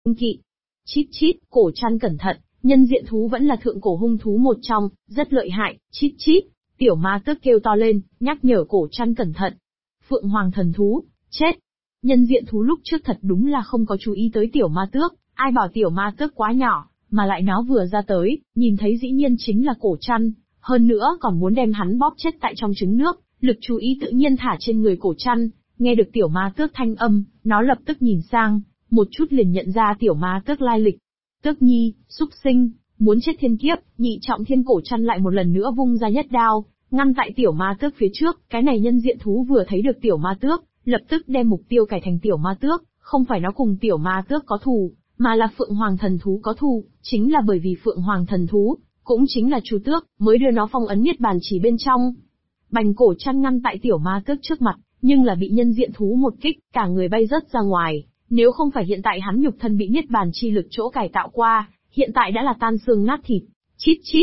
kỵ. Chít chít, cổ trăn cẩn thận, nhân diện thú vẫn là thượng cổ hung thú một trong, rất lợi hại, chít chít. Tiểu ma tước kêu to lên, nhắc nhở cổ trăn cẩn thận. Phượng hoàng thần thú, chết. Nhân diện thú lúc trước thật đúng là không có chú ý tới tiểu ma tước, ai bảo tiểu ma tước quá nhỏ, mà lại nó vừa ra tới, nhìn thấy dĩ nhiên chính là cổ trăn, hơn nữa còn muốn đem hắn bóp chết tại trong trứng nước, lực chú ý tự nhiên thả trên người cổ trăn, nghe được tiểu ma tước thanh âm, nó lập tức nhìn sang, một chút liền nhận ra tiểu ma tước lai lịch. Tước nhi, xúc sinh, muốn chết thiên kiếp, nhị trọng thiên cổ trăn lại một lần nữa vung ra nhất đao, ngăn tại tiểu ma tước phía trước, cái này nhân diện thú vừa thấy được tiểu ma tước, lập tức đem mục tiêu cải thành tiểu ma tước, không phải nó cùng tiểu ma tước có thù, mà là Phượng Hoàng thần thú có thù, chính là bởi vì Phượng Hoàng thần thú, cũng chính là Chu Tước, mới đưa nó phong ấn niết bàn chỉ bên trong. Bành cổ trăn ngăn tại tiểu ma tước trước mặt, nhưng là bị nhân diện thú một kích, cả người bay rớt ra ngoài, nếu không phải hiện tại hắn nhục thân bị niết bàn chi lực chỗ cải tạo qua, hiện tại đã là tan xương nát thịt. Chít chít,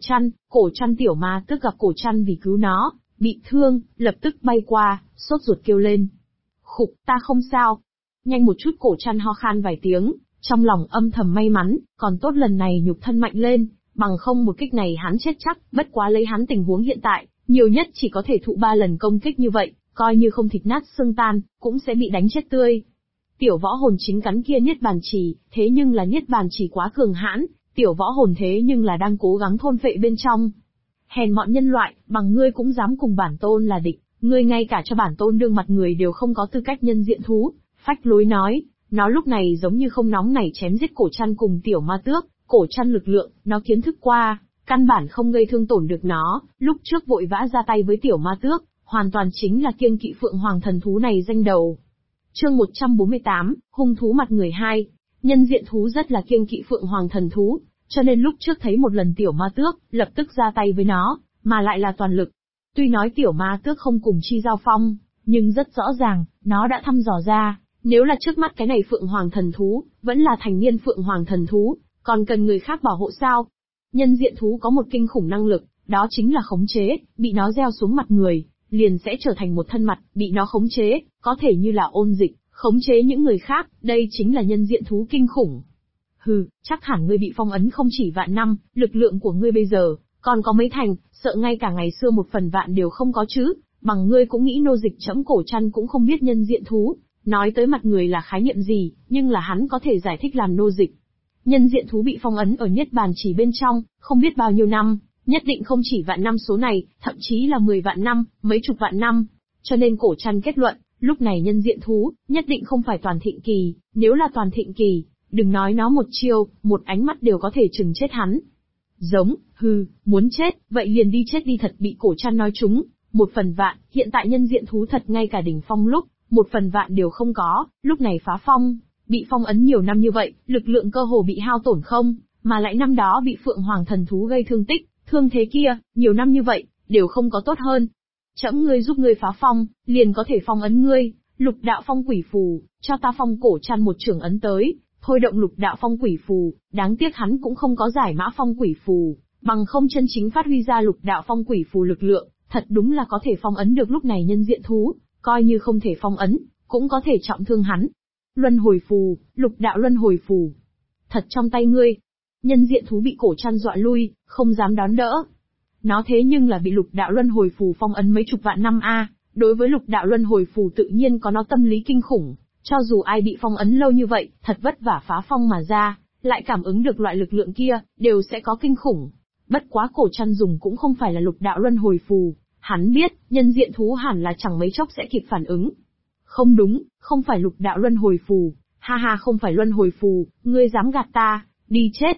cổ trăn tiểu ma tước gặp cổ trăn vì cứu nó, bị thương, lập tức bay qua, sốt ruột kêu lên. Khục, ta không sao. Nhanh một chút cổ trăn ho khan vài tiếng, trong lòng âm thầm may mắn, còn tốt lần này nhục thân mạnh lên, bằng không một kích này hắn chết chắc, bất quá lấy hắn tình huống hiện tại, nhiều nhất chỉ có thể thụ 3 lần công kích như vậy, coi như không thịt nát xương tan, cũng sẽ bị đánh chết tươi. Tiểu võ hồn chính cắn kia niết bàn chỉ, thế nhưng là niết bàn chỉ quá cường hãn, tiểu võ hồn thế nhưng là đang cố gắng thôn phệ bên trong. Hèn mọn nhân loại, bằng ngươi cũng dám cùng bản tôn là địch, ngươi ngay cả cho bản tôn đương mặt người đều không có tư cách nhân diện thú, phách lối nói, nó lúc này giống như không nóng nảy chém giết cổ trăn cùng tiểu ma tước, cổ trăn lực lượng, nó kiến thức qua, căn bản không gây thương tổn được nó, lúc trước vội vã ra tay với tiểu ma tước, hoàn toàn chính là kiêng kỵ Phượng Hoàng thần thú này danh đầu. Chương 148, hung thú mặt người 2. Nhân diện thú rất là kiêng kỵ Phượng Hoàng thần thú, cho nên lúc trước thấy một lần tiểu ma tước, lập tức ra tay với nó, mà lại là toàn lực. Tuy nói tiểu ma tước không cùng chi giao phong, nhưng rất rõ ràng, nó đã thăm dò ra, nếu là trước mắt cái này Phượng Hoàng thần thú, vẫn là thành niên Phượng Hoàng thần thú, còn cần người khác bảo hộ sao? Nhân diện thú có một kinh khủng năng lực, đó chính là khống chế, bị nó gieo xuống mặt người, liền sẽ trở thành một thân mặt, bị nó khống chế, có thể như là ôn dịch, khống chế những người khác, đây chính là nhân diện thú kinh khủng. Hừ, chắc hẳn ngươi bị phong ấn không chỉ vạn năm, lực lượng của ngươi bây giờ, còn có mấy thành, sợ ngay cả ngày xưa 1/1 đều không có chứ, bằng ngươi cũng nghĩ nô dịch trẫm cổ trăn cũng không biết nhân diện thú, nói tới mặt người là khái niệm gì, nhưng là hắn có thể giải thích làm nô dịch. Nhân diện thú bị phong ấn ở niết bàn chỉ bên trong, không biết bao nhiêu năm, nhất định không chỉ vạn năm số này, thậm chí là 10 vạn năm, mấy chục vạn năm. Cho nên cổ trăn kết luận, lúc này nhân diện thú, nhất định không phải toàn thịnh kỳ, nếu là toàn thịnh kỳ, đừng nói nó một chiêu, một ánh mắt đều có thể chừng chết hắn. Giống, hừ, muốn chết, vậy liền đi chết đi thật bị cổ trăn nói trúng, 1/1, hiện tại nhân diện thú thật ngay cả đỉnh phong lúc, 1/1 đều không có, lúc này phá phong, bị phong ấn nhiều năm như vậy, lực lượng cơ hồ bị hao tổn không, mà lại năm đó bị Phượng Hoàng thần thú gây thương tích, thương thế kia, nhiều năm như vậy, đều không có tốt hơn. Trẫm ngươi giúp ngươi phá phong, liền có thể phong ấn ngươi, lục đạo phong quỷ phù, cho ta phong cổ trăn một trường ấn tới, thôi động lục đạo phong quỷ phù, đáng tiếc hắn cũng không có giải mã phong quỷ phù, bằng không chân chính phát huy ra lục đạo phong quỷ phù lực lượng, thật đúng là có thể phong ấn được lúc này nhân diện thú, coi như không thể phong ấn, cũng có thể trọng thương hắn. Luân hồi phù, lục đạo luân hồi phù, thật trong tay ngươi. Nhân diện thú bị cổ trăn dọa lui, không dám đón đỡ. Nó thế nhưng là bị lục đạo luân hồi phù phong ấn mấy chục vạn năm a, đối với lục đạo luân hồi phù tự nhiên có nó tâm lý kinh khủng, cho dù ai bị phong ấn lâu như vậy, thật vất vả phá phong mà ra, lại cảm ứng được loại lực lượng kia, đều sẽ có kinh khủng. Bất quá cổ trăn dùng cũng không phải là lục đạo luân hồi phù, hắn biết, nhân diện thú hẳn là chẳng mấy chốc sẽ kịp phản ứng. Không đúng, không phải lục đạo luân hồi phù, ha ha không phải luân hồi phù, ngươi dám gạt ta, đi chết.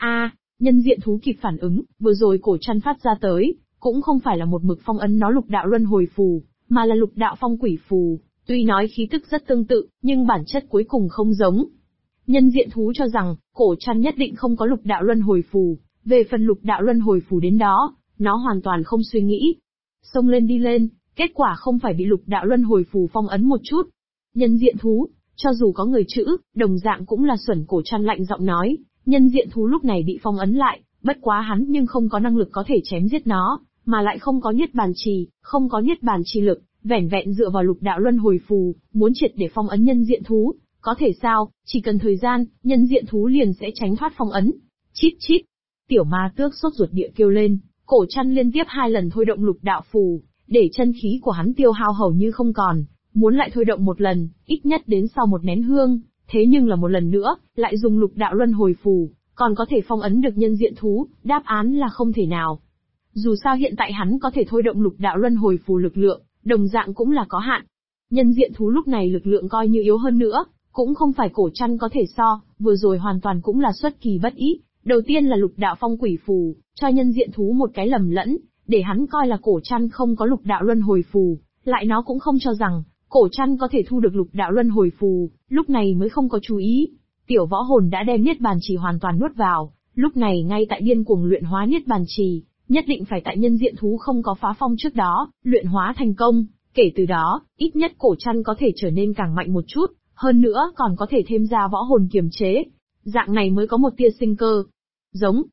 Nhân diện thú kịp phản ứng, vừa rồi cổ trăn phát ra tới, cũng không phải là một mực phong ấn nó lục đạo luân hồi phù, mà là lục đạo phong quỷ phù, tuy nói khí tức rất tương tự, nhưng bản chất cuối cùng không giống. Nhân diện thú cho rằng, cổ trăn nhất định không có lục đạo luân hồi phù, về phần lục đạo luân hồi phù đến đó, nó hoàn toàn không suy nghĩ. Xông lên đi lên, kết quả không phải bị lục đạo luân hồi phù phong ấn một chút. Nhân diện thú, cho dù có người chữ, đồng dạng cũng là xuẩn, cổ trăn lạnh giọng nói. Nhân diện thú lúc này bị phong ấn lại, bất quá hắn nhưng không có năng lực có thể chém giết nó, mà lại không có niết bàn trì, không có niết bàn chi lực, vẻn vẹn dựa vào lục đạo luân hồi phù, muốn triệt để phong ấn nhân diện thú, Có thể sao, chỉ cần thời gian, nhân diện thú liền sẽ tránh thoát phong ấn. Chít chít. Tiểu ma tước sốt ruột địa kêu lên, cổ chăn liên tiếp 2 lần thôi động lục đạo phù, để chân khí của hắn tiêu hao hầu như không còn, muốn lại thôi động một lần, ít nhất đến sau một nén hương, thế nhưng là một lần nữa, lại dùng lục đạo luân hồi phù, còn có thể phong ấn được nhân diện thú, đáp án là không thể nào. Dù sao hiện tại hắn có thể thôi động lục đạo luân hồi phù lực lượng, đồng dạng cũng là có hạn. Nhân diện thú lúc này lực lượng coi như yếu hơn nữa, cũng không phải cổ chăn có thể so, vừa rồi hoàn toàn cũng là xuất kỳ bất ý. Đầu tiên là lục đạo phong quỷ phù, cho nhân diện thú một cái lầm lẫn, để hắn coi là cổ chăn không có lục đạo luân hồi phù, lại nó cũng không cho rằng, cổ chăn có thể thu được lục đạo luân hồi phù, lúc này mới không có chú ý. Tiểu võ hồn đã đem niết bàn trì hoàn toàn nuốt vào, lúc này ngay tại điên cuồng luyện hóa niết bàn trì, nhất định phải tại nhân diện thú không có phá phong trước đó, luyện hóa thành công, kể từ đó, ít nhất cổ chăn có thể trở nên càng mạnh một chút, hơn nữa còn có thể thêm ra võ hồn kiềm chế. Dạng này mới có một tia sinh cơ. Giống.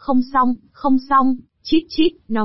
Không xong, chít chít, nó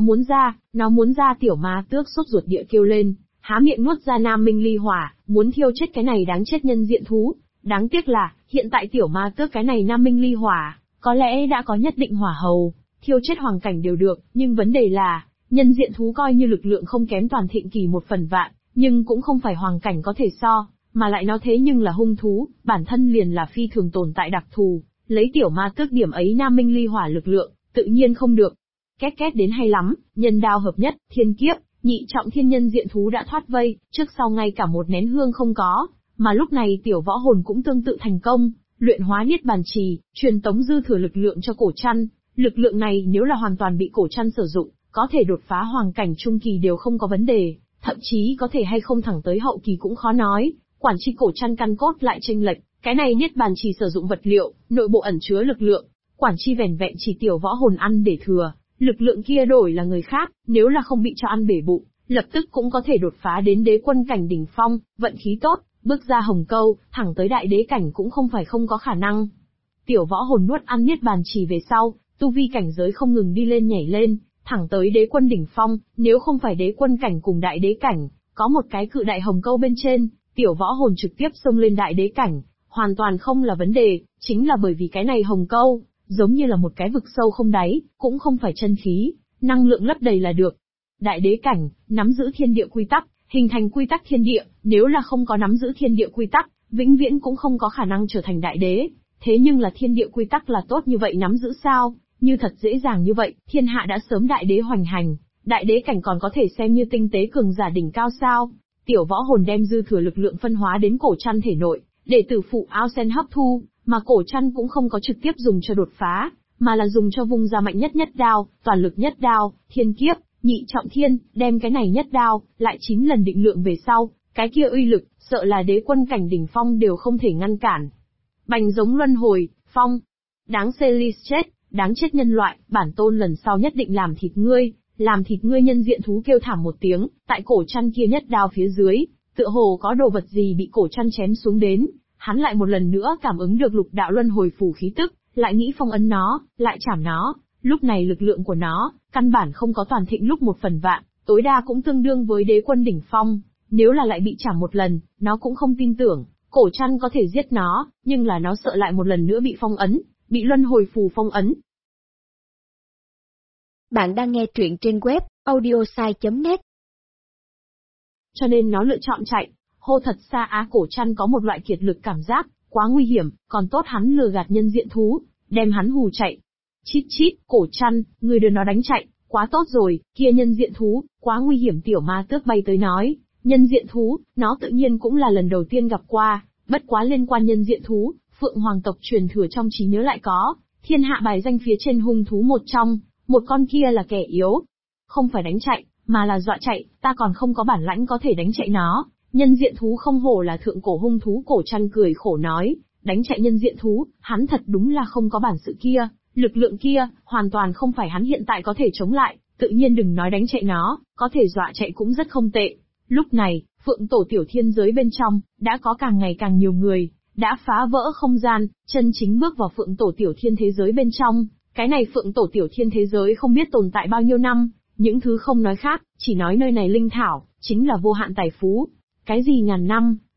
muốn ra tiểu ma tước sốt ruột địa kêu lên, há miệng nuốt ra nam minh ly hỏa, muốn thiêu chết cái này đáng chết nhân diện thú. Đáng tiếc là, hiện tại tiểu ma tước cái này nam minh ly hỏa, có lẽ đã có nhất định hỏa hầu, thiêu chết hoàng cảnh đều được, nhưng vấn đề là, nhân diện thú coi như lực lượng không kém toàn thịnh kỳ 1/1000, nhưng cũng không phải hoàng cảnh có thể so, mà lại nó thế nhưng là hung thú, bản thân liền là phi thường tồn tại đặc thù, lấy tiểu ma tước điểm ấy nam minh ly hỏa lực lượng, tự nhiên không được. Két két đến hay lắm, nhân đao hợp nhất, thiên kiếp, nhị trọng thiên nhân diện thú đã thoát vây, trước sau ngay cả một nén hương không có, mà lúc này tiểu võ hồn cũng tương tự thành công, luyện hóa niết bàn trì, truyền tống dư thừa lực lượng cho cổ chăn, lực lượng này nếu là hoàn toàn bị cổ chăn sử dụng, có thể đột phá hoàng cảnh trung kỳ đều không có vấn đề, thậm chí có thể hay không thẳng tới hậu kỳ cũng khó nói, quản chi cổ chăn căn cốt lại chênh lệch, cái này niết bàn trì sử dụng vật liệu, nội bộ ẩn chứa lực lượng, quản chi vẻn vẹn chỉ tiểu võ hồn ăn để thừa, lực lượng kia đổi là người khác, nếu là không bị cho ăn bể bụng, lập tức cũng có thể đột phá đến đế quân cảnh đỉnh phong, vận khí tốt, bước ra hồng câu, thẳng tới đại đế cảnh cũng không phải không có khả năng. Tiểu võ hồn nuốt ăn niết bàn trì về sau, tu vi cảnh giới không ngừng đi lên nhảy lên, thẳng tới đế quân đỉnh phong, nếu không phải đế quân cảnh cùng đại đế cảnh, có một cái cự đại hồng câu bên trên, tiểu võ hồn trực tiếp xông lên đại đế cảnh, hoàn toàn không là vấn đề, chính là bởi vì cái này hồng câu, giống như là một cái vực sâu không đáy, cũng không phải chân khí, năng lượng lấp đầy là được. Đại đế cảnh, nắm giữ thiên địa quy tắc, hình thành quy tắc thiên địa, nếu là không có nắm giữ thiên địa quy tắc, vĩnh viễn cũng không có khả năng trở thành đại đế. Thế nhưng là thiên địa quy tắc là tốt như vậy nắm giữ sao? Như thật dễ dàng như vậy, thiên hạ đã sớm đại đế hoành hành, đại đế cảnh còn có thể xem như tinh tế cường giả đỉnh cao sao? Tiểu võ hồn đem dư thừa lực lượng phân hóa đến cổ chăn thể nội, để tử phụ ao sen hấp thu, mà cổ chăn cũng không có trực tiếp dùng cho đột phá, mà là dùng cho vung ra mạnh nhất nhất đao, toàn lực nhất đao, thiên kiếp, nhị trọng thiên, đem cái này nhất đao, lại 9 lần định lượng về sau, cái kia uy lực, sợ là đế quân cảnh đỉnh phong đều không thể ngăn cản. Bành giống luân hồi, phong. Đáng Celis chết, đáng chết nhân loại, bản tôn lần sau nhất định làm thịt ngươi nhân diện thú kêu thảm một tiếng, tại cổ chăn kia nhất đao phía dưới, tựa hồ có đồ vật gì bị cổ chăn chém xuống đến, hắn lại một lần nữa cảm ứng được lục đạo luân hồi phù khí tức, lại nghĩ phong ấn nó, lại chảm nó, lúc này lực lượng của nó, căn bản không có toàn thịnh lúc 1/1000, tối đa cũng tương đương với đế quân đỉnh phong, nếu là lại bị chảm một lần, nó cũng không tin tưởng, cổ chăn có thể giết nó, nhưng là nó sợ lại một lần nữa bị phong ấn, bị luân hồi phù phong ấn. Bạn đang nghe truyện trên web audiosai.net. Cho nên nó lựa chọn chạy, hô thật xa á cổ chăn có một loại kiệt lực cảm giác, quá nguy hiểm, còn tốt hắn lừa gạt nhân diện thú, đem hắn hù chạy. Chít chít, cổ chăn, người đưa nó đánh chạy, quá tốt rồi, kia nhân diện thú, quá nguy hiểm tiểu ma tước bay tới nói, nhân diện thú, nó tự nhiên cũng là lần đầu tiên gặp qua, bất quá liên quan nhân diện thú, Phượng Hoàng tộc truyền thừa trong trí nhớ lại có, thiên hạ bài danh phía trên hung thú một trong, một con kia là kẻ yếu. Không phải đánh chạy, mà là dọa chạy, ta còn không có bản lãnh có thể đánh chạy nó. Nhân diện thú không hổ là thượng cổ hung thú cổ chăn cười khổ nói, đánh chạy nhân diện thú, hắn thật đúng là không có bản sự kia, lực lượng kia, hoàn toàn không phải hắn hiện tại có thể chống lại, tự nhiên đừng nói đánh chạy nó, có thể dọa chạy cũng rất không tệ. Lúc này, Phượng Tổ Tiểu Thiên giới bên trong, đã có càng ngày càng nhiều người, đã phá vỡ không gian, chân chính bước vào Phượng Tổ Tiểu Thiên thế giới bên trong. Cái này Phượng Tổ Tiểu Thiên thế giới không biết tồn tại bao nhiêu năm, những thứ không nói khác, chỉ nói nơi này linh thảo, chính là vô hạn tài phú. Cái gì ngàn năm,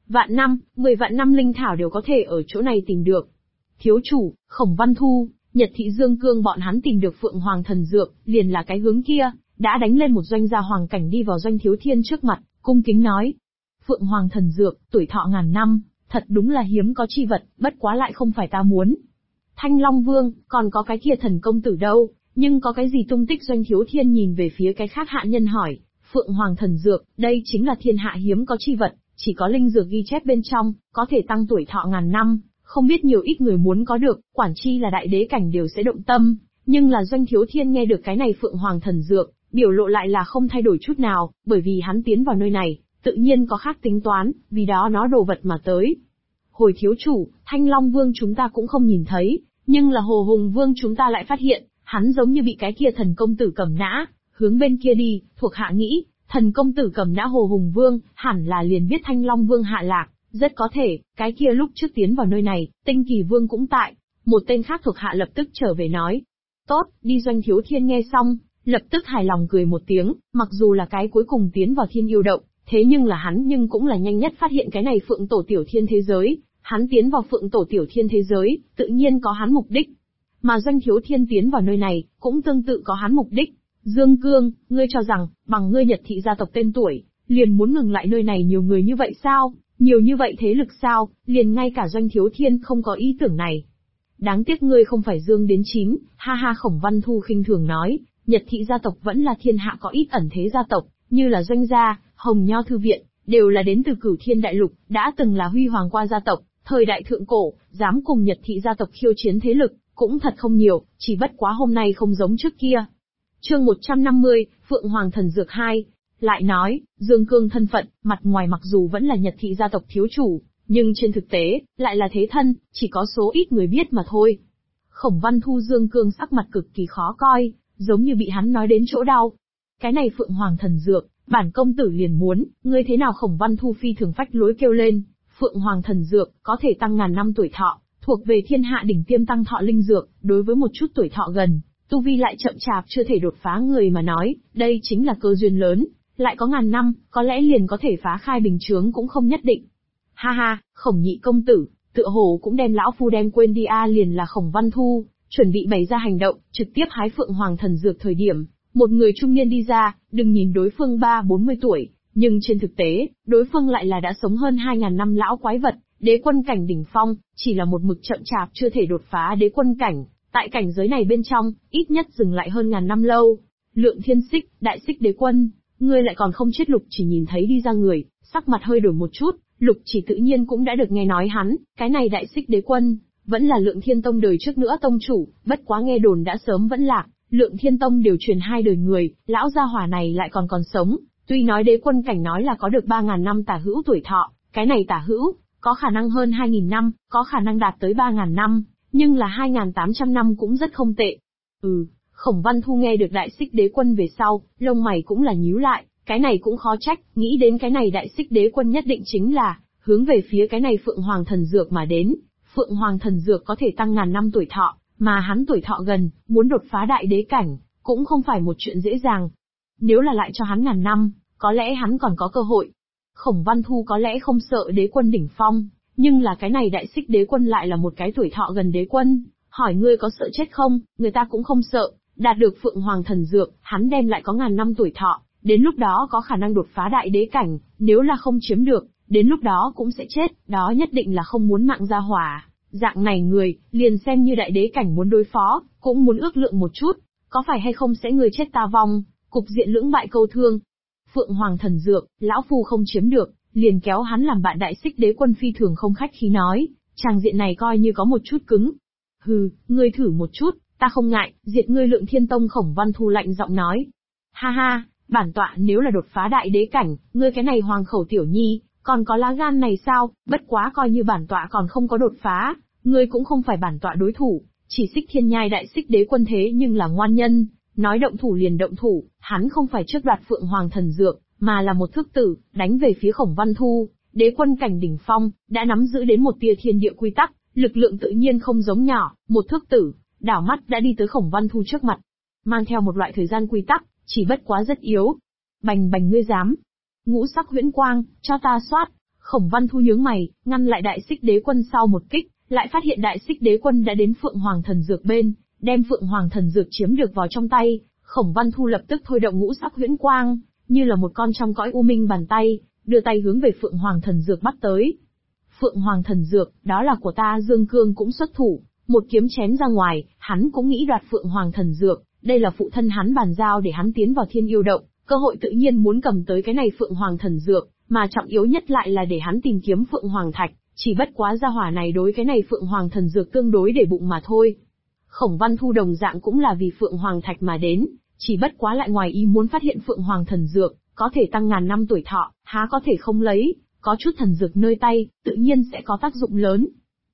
vạn năm, 10 vạn năm linh thảo đều có thể ở chỗ này tìm được. Thiếu chủ, Khổng Văn Thu, Nhật Thị Dương Cương bọn hắn tìm được Phượng Hoàng thần dược, liền là cái hướng kia, đã đánh lên một doanh gia hoàng cảnh đi vào Doanh Thiếu Thiên trước mặt, cung kính nói. Phượng Hoàng thần dược, tuổi thọ ngàn năm, thật đúng là hiếm có chi vật, bất quá lại không phải ta muốn. Thanh Long Vương, còn có cái kia thần công tử đâu, nhưng có cái gì tung tích? Doanh Thiếu Thiên nhìn về phía cái khác hạ nhân hỏi. Phượng Hoàng thần dược, đây chính là thiên hạ hiếm có chi vật, chỉ có linh dược ghi chép bên trong, có thể tăng tuổi thọ ngàn năm, không biết nhiều ít người muốn có được, quản chi là đại đế cảnh đều sẽ động tâm, nhưng là Doanh Thiếu Thiên nghe được cái này Phượng Hoàng thần dược, biểu lộ lại là không thay đổi chút nào, bởi vì hắn tiến vào nơi này, tự nhiên có khác tính toán, vì đó nó đồ vật mà tới. Hồi thiếu chủ, Thanh Long Vương chúng ta cũng không nhìn thấy, nhưng là Hồ Hùng Vương chúng ta lại phát hiện, hắn giống như bị cái kia thần công tử cầm nã, hướng bên kia đi, thuộc hạ nghĩ, thần công tử cầm nã Hồ Hùng Vương, hẳn là liền biết Thanh Long Vương hạ lạc, rất có thể, cái kia lúc trước tiến vào nơi này, Tinh Kỳ Vương cũng tại. Một tên khác thuộc hạ lập tức trở về nói. Tốt, đi. Doanh Thiếu Thiên nghe xong, lập tức hài lòng cười một tiếng, mặc dù là cái cuối cùng tiến vào Thiên Yêu Động, thế nhưng là hắn nhưng cũng là nhanh nhất phát hiện cái này Phượng Tổ Tiểu Thiên thế giới, hắn tiến vào Phượng Tổ Tiểu Thiên thế giới, tự nhiên có hắn mục đích. Mà Doanh Thiếu Thiên tiến vào nơi này, cũng tương tự có hắn mục đích. Dương Cương, ngươi cho rằng, bằng ngươi Nhật Thị gia tộc tên tuổi, liền muốn ngừng lại nơi này nhiều người như vậy sao? Nhiều như vậy thế lực sao, liền ngay cả Doanh Thiếu Thiên không có ý tưởng này. Đáng tiếc ngươi không phải Dương đến 9, ha ha. Khổng Văn Thu khinh thường nói, Nhật Thị gia tộc vẫn là thiên hạ có ít ẩn thế gia tộc, như là Doanh gia, Hồng Nho Thư Viện, đều là đến từ Cửu Thiên Đại Lục, đã từng là huy hoàng qua gia tộc, thời đại thượng cổ, dám cùng Nhật Thị gia tộc khiêu chiến thế lực, cũng thật không nhiều, chỉ bất quá hôm nay không giống trước kia. Chương 150, Phượng Hoàng thần dược 2. Lại nói, Dương Cương thân phận, mặt ngoài mặc dù vẫn là Nhật Thị gia tộc thiếu chủ, nhưng trên thực tế, lại là thế thân, chỉ có số ít người biết mà thôi. Khổng Văn Thu Dương Cương sắc mặt cực kỳ khó coi, giống như bị hắn nói đến chỗ đau. Cái này Phượng Hoàng thần dược, bản công tử liền muốn, ngươi thế nào? Khổng Văn Thu phi thường phách lối kêu lên. Phượng Hoàng thần dược, có thể tăng ngàn năm tuổi thọ, thuộc về thiên hạ đỉnh tiêm tăng thọ linh dược, đối với một chút tuổi thọ gần, tu vi lại chậm chạp chưa thể đột phá người mà nói, đây chính là cơ duyên lớn, lại có ngàn năm, có lẽ liền có thể phá khai bình chướng cũng không nhất định. Ha ha, Khổng nhị công tử, tựa hồ cũng đem lão phu đem quên đi a. Liền là Khổng Văn Thu, chuẩn bị bày ra hành động, trực tiếp hái Phượng Hoàng thần dược thời điểm, một người trung niên đi ra, đừng nhìn đối phương 30-40 tuổi, nhưng trên thực tế, đối phương lại là đã sống hơn 2000 năm lão quái vật, đế quân cảnh đỉnh phong, chỉ là một mực chậm chạp chưa thể đột phá đế quân cảnh, tại cảnh giới này bên trong, ít nhất dừng lại hơn ngàn năm lâu. Lượng Thiên Xích, Đại Xích đế quân, ngươi lại còn không chết. Lục Chỉ nhìn thấy đi ra người, sắc mặt hơi đổi một chút, Lục Chỉ tự nhiên cũng đã được nghe nói hắn, cái này Đại Xích đế quân, vẫn là Lượng Thiên Tông đời trước nữa tông chủ, bất quá nghe đồn đã sớm vẫn lạc, Lượng Thiên Tông đều truyền 2 đời người, lão gia hỏa này lại còn sống, tuy nói đế quân cảnh nói là có được 3000 năm tả hữu tuổi thọ, cái này tả hữu, có khả năng hơn 2000 năm, có khả năng đạt tới 3000 năm, nhưng là 2800 năm cũng rất không tệ. Khổng Văn Thu nghe được Đại Xích đế quân về sau, lông mày cũng là nhíu lại, cái này cũng khó trách, nghĩ đến cái này Đại Xích đế quân nhất định chính là hướng về phía cái này Phượng Hoàng thần dược mà đến. Phượng Hoàng thần dược có thể tăng ngàn năm tuổi thọ, mà hắn tuổi thọ gần, muốn đột phá đại đế cảnh, cũng không phải một chuyện dễ dàng. Nếu là lại cho hắn ngàn năm, có lẽ hắn còn có cơ hội. Khổng Văn Thu có lẽ không sợ đế quân đỉnh phong, nhưng là cái này Đại Xích đế quân lại là một cái tuổi thọ gần đế quân, hỏi ngươi có sợ chết không, người ta cũng không sợ, đạt được Phượng Hoàng thần dược, hắn đem lại có ngàn năm tuổi thọ, đến lúc đó có khả năng đột phá đại đế cảnh, nếu là không chiếm được, đến lúc đó cũng sẽ chết, đó nhất định là không muốn mạng ra hỏa. Dạng này người, liền xem như đại đế cảnh muốn đối phó, cũng muốn ước lượng một chút, có phải hay không sẽ người chết ta vong, cục diện lưỡng bại câu thương. Phượng Hoàng thần dược, lão phu không chiếm được, liền kéo hắn làm bạn. Đại Xích đế quân phi thường không khách khí nói, tràng diện này coi như có một chút cứng. Hừ, ngươi thử một chút, ta không ngại, diệt ngươi Lượng Thiên Tông. Khổng Văn Thu lạnh giọng nói. Ha ha, bản tọa nếu là đột phá đại đế cảnh, ngươi cái này hoàng khẩu tiểu nhi, còn có lá gan này sao? Bất quá coi như bản tọa còn không có đột phá, ngươi cũng không phải bản tọa đối thủ. Chỉ Xích Thiên Nhai Đại Xích đế quân thế nhưng là ngoan nhân, nói động thủ liền động thủ, hắn không phải trước đoạt Phượng Hoàng thần dược, mà là một thước tử, đánh về phía Khổng Văn Thu. Đế quân cảnh đỉnh phong, đã nắm giữ đến một tia thiên địa quy tắc, lực lượng tự nhiên không giống nhỏ, một thước tử, đảo mắt đã đi tới Khổng Văn Thu trước mặt, mang theo một loại thời gian quy tắc, chỉ bất quá rất yếu. Bành bành, ngươi dám? Ngũ sắc huyễn quang, cho ta xoát. Khổng Văn Thu nhướng mày, ngăn lại Đại Xích Đế Quân sau một kích, lại phát hiện Đại Xích Đế Quân đã đến Phượng Hoàng Thần Dược bên, đem Phượng Hoàng Thần Dược chiếm được vào trong tay. Khổng Văn Thu lập tức thôi động ngũ sắc huyễn quang, như là một con trong cõi u minh bàn tay, đưa tay hướng về Phượng Hoàng Thần Dược bắt tới. Phượng Hoàng Thần Dược, đó là của ta. Dương Cương cũng xuất thủ, một kiếm chém ra ngoài, hắn cũng nghĩ đoạt Phượng Hoàng Thần Dược, đây là phụ thân hắn bàn giao để hắn tiến vào Thiên Yêu Động, cơ hội tự nhiên muốn cầm tới cái này Phượng Hoàng Thần Dược, mà trọng yếu nhất lại là để hắn tìm kiếm Phượng Hoàng Thạch, chỉ bất quá gia hỏa này đối cái này Phượng Hoàng Thần Dược tương đối để bụng mà thôi. Khổng Văn Thu đồng dạng cũng là vì Phượng Hoàng Thạch mà đến, chỉ bất quá lại ngoài ý muốn phát hiện Phượng Hoàng Thần Dược, có thể tăng ngàn năm tuổi thọ, há có thể không lấy, có chút thần dược nơi tay, tự nhiên sẽ có tác dụng lớn.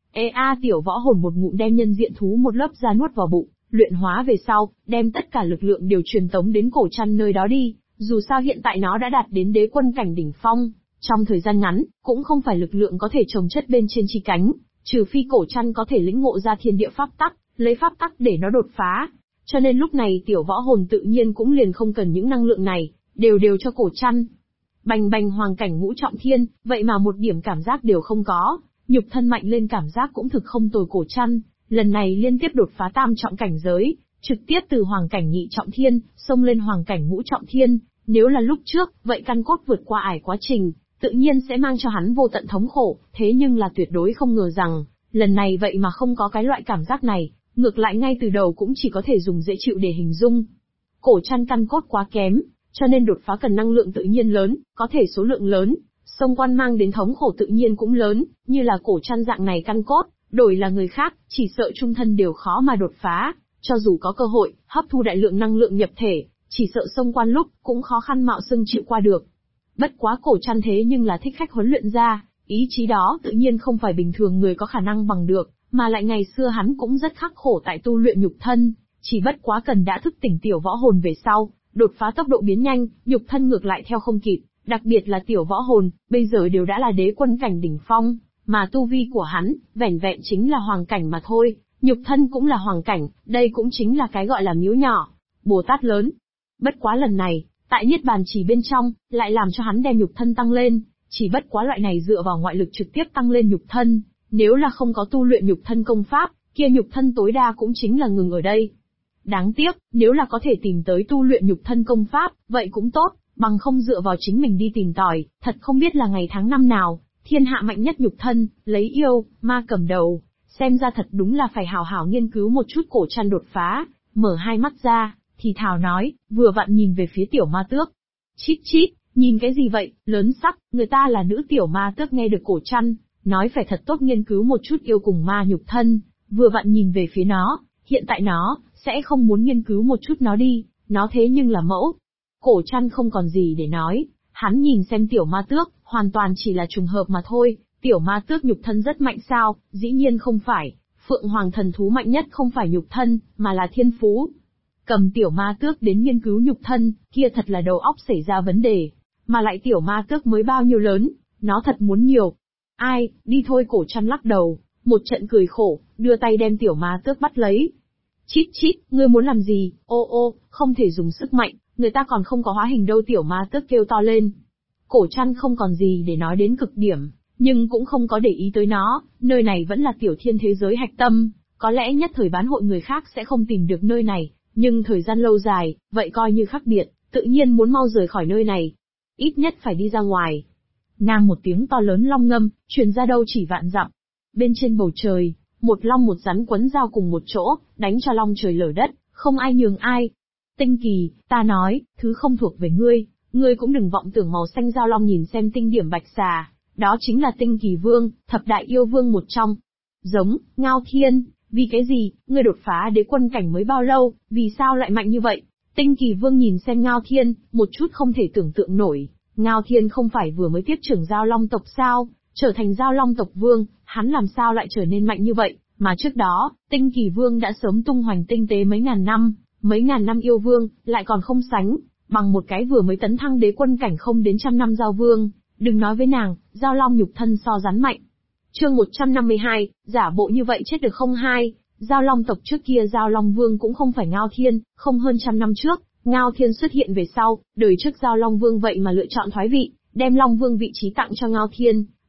Tiểu võ hồn một ngụm đem nhân diện thú một lớp ra nuốt vào bụng, luyện hóa về sau, đem tất cả lực lượng đều truyền tống đến cổ trăn nơi đó đi, dù sao hiện tại nó đã đạt đến đế quân cảnh đỉnh phong, trong thời gian ngắn, cũng không phải lực lượng có thể chồng chất bên trên chi cánh, trừ phi cổ trăn có thể lĩnh ngộ ra thiên địa pháp tắc, lấy pháp tắc để nó đột phá. Cho nên lúc này tiểu võ hồn tự nhiên cũng liền không cần những năng lượng này, đều cho cổ trăn. Bành bành hoàng cảnh ngũ trọng thiên, vậy mà một điểm cảm giác đều không có, nhục thân mạnh lên cảm giác cũng thực không tồi. Cổ trăn, lần này liên tiếp đột phá tam trọng cảnh giới, trực tiếp từ hoàng cảnh nhị trọng thiên, xông lên hoàng cảnh ngũ trọng thiên, nếu là lúc trước, vậy căn cốt vượt qua ải quá trình, tự nhiên sẽ mang cho hắn vô tận thống khổ, thế nhưng là tuyệt đối không ngờ rằng, lần này vậy mà không có cái loại cảm giác này, ngược lại ngay từ đầu cũng chỉ có thể dùng dễ chịu để hình dung. Cổ trăn căn cốt quá kém, cho nên đột phá cần năng lượng tự nhiên lớn, có thể số lượng lớn, xông quan mang đến thống khổ tự nhiên cũng lớn, như là cổ trăn dạng này căn cốt, đổi là người khác, chỉ sợ trung thân đều khó mà đột phá, cho dù có cơ hội, hấp thu đại lượng năng lượng nhập thể, chỉ sợ xông quan lúc, cũng khó khăn mạo xưng chịu qua được. Bất quá cổ trăn thế nhưng là thích khách huấn luyện ra, ý chí đó tự nhiên không phải bình thường người có khả năng bằng được, mà lại ngày xưa hắn cũng rất khắc khổ tại tu luyện nhục thân, chỉ bất quá cần đã thức tỉnh tiểu võ hồn về sau, đột phá tốc độ biến nhanh, nhục thân ngược lại theo không kịp, đặc biệt là tiểu võ hồn, bây giờ đều đã là đế quân cảnh đỉnh phong, mà tu vi của hắn, vẻn vẹn chính là hoàng cảnh mà thôi, nhục thân cũng là hoàng cảnh, đây cũng chính là cái gọi là miếu nhỏ, Bồ Tát lớn. Bất quá lần này, tại Niết Bàn Chỉ bên trong, lại làm cho hắn đem nhục thân tăng lên, chỉ bất quá loại này dựa vào ngoại lực trực tiếp tăng lên nhục thân, nếu là không có tu luyện nhục thân công pháp, kia nhục thân tối đa cũng chính là ngừng ở đây. Đáng tiếc, nếu là có thể tìm tới tu luyện nhục thân công pháp, vậy cũng tốt, bằng không dựa vào chính mình đi tìm tòi, thật không biết là ngày tháng năm nào, thiên hạ mạnh nhất nhục thân, lấy yêu, ma cầm đầu, xem ra thật đúng là phải hào hào nghiên cứu một chút. Cổ trăn đột phá, mở hai mắt ra, thì thào nói, vừa vặn nhìn về phía tiểu ma tước. Chít chít, nhìn cái gì vậy, lớn sắc, người ta là nữ. Tiểu ma tước nghe được cổ trăn, nói phải thật tốt nghiên cứu một chút yêu cùng ma nhục thân, vừa vặn nhìn về phía nó, hiện tại nó, sẽ không muốn nghiên cứu một chút nó đi, nó thế nhưng là mẫu. Cổ trăn không còn gì để nói, hắn nhìn xem tiểu ma tước, hoàn toàn chỉ là trùng hợp mà thôi, tiểu ma tước nhục thân rất mạnh sao, dĩ nhiên không phải, Phượng Hoàng thần thú mạnh nhất không phải nhục thân, mà là thiên phú. Cầm tiểu ma tước đến nghiên cứu nhục thân, kia thật là đầu óc xảy ra vấn đề, mà lại tiểu ma tước mới bao nhiêu lớn, nó thật muốn nhiều. Ai, đi thôi. Cổ trăn lắc đầu, một trận cười khổ, đưa tay đem tiểu ma tước bắt lấy. Chít chít, ngươi muốn làm gì? Ô, không thể dùng sức mạnh, người ta còn không có hóa hình đâu. Tiểu ma tước kêu to lên. Cổ trăn không còn gì để nói đến cực điểm, nhưng cũng không có để ý tới nó, nơi này vẫn là tiểu thiên thế giới hạch tâm, có lẽ nhất thời bán hội người khác sẽ không tìm được nơi này, nhưng thời gian lâu dài, vậy coi như khác biệt, tự nhiên muốn mau rời khỏi nơi này. Ít nhất phải đi ra ngoài. Ngang một tiếng to lớn long ngâm, truyền ra đâu chỉ vạn dặm. Bên trên bầu trời, một long một rắn quấn giao cùng một chỗ, đánh cho long trời lở đất, không ai nhường ai. Tinh Kỳ, ta nói, thứ không thuộc về ngươi cũng đừng vọng tưởng. Màu xanh giao long nhìn xem tinh điểm bạch xà, đó chính là Tinh Kỳ Vương, thập đại yêu vương một trong. Giống, Ngao Thiên, vì cái gì, ngươi đột phá đế quân cảnh mới bao lâu, vì sao lại mạnh như vậy? Tinh Kỳ Vương nhìn xem Ngao Thiên, một chút không thể tưởng tượng nổi. Ngao Thiên không phải vừa mới tiếp trưởng giao long tộc sao, trở thành giao long tộc vương, hắn làm sao lại trở nên mạnh như vậy, mà trước đó, Tinh Kỳ Vương đã sớm tung hoành tinh tế mấy ngàn năm yêu vương, lại còn không sánh, bằng một cái vừa mới tấn thăng đế quân cảnh không đến trăm năm giao vương, đừng nói với nàng, giao long nhục thân so rắn mạnh. Chương 152, giả bộ như vậy chết được không hai, giao long tộc trước kia giao long vương cũng không phải Ngao Thiên, không hơn trăm năm trước, Ngao Thiên xuất hiện về sau, đời trước giao long vương vậy mà lựa chọn thoái vị, đem long vương vị trí tặng cho Ngao Thiên,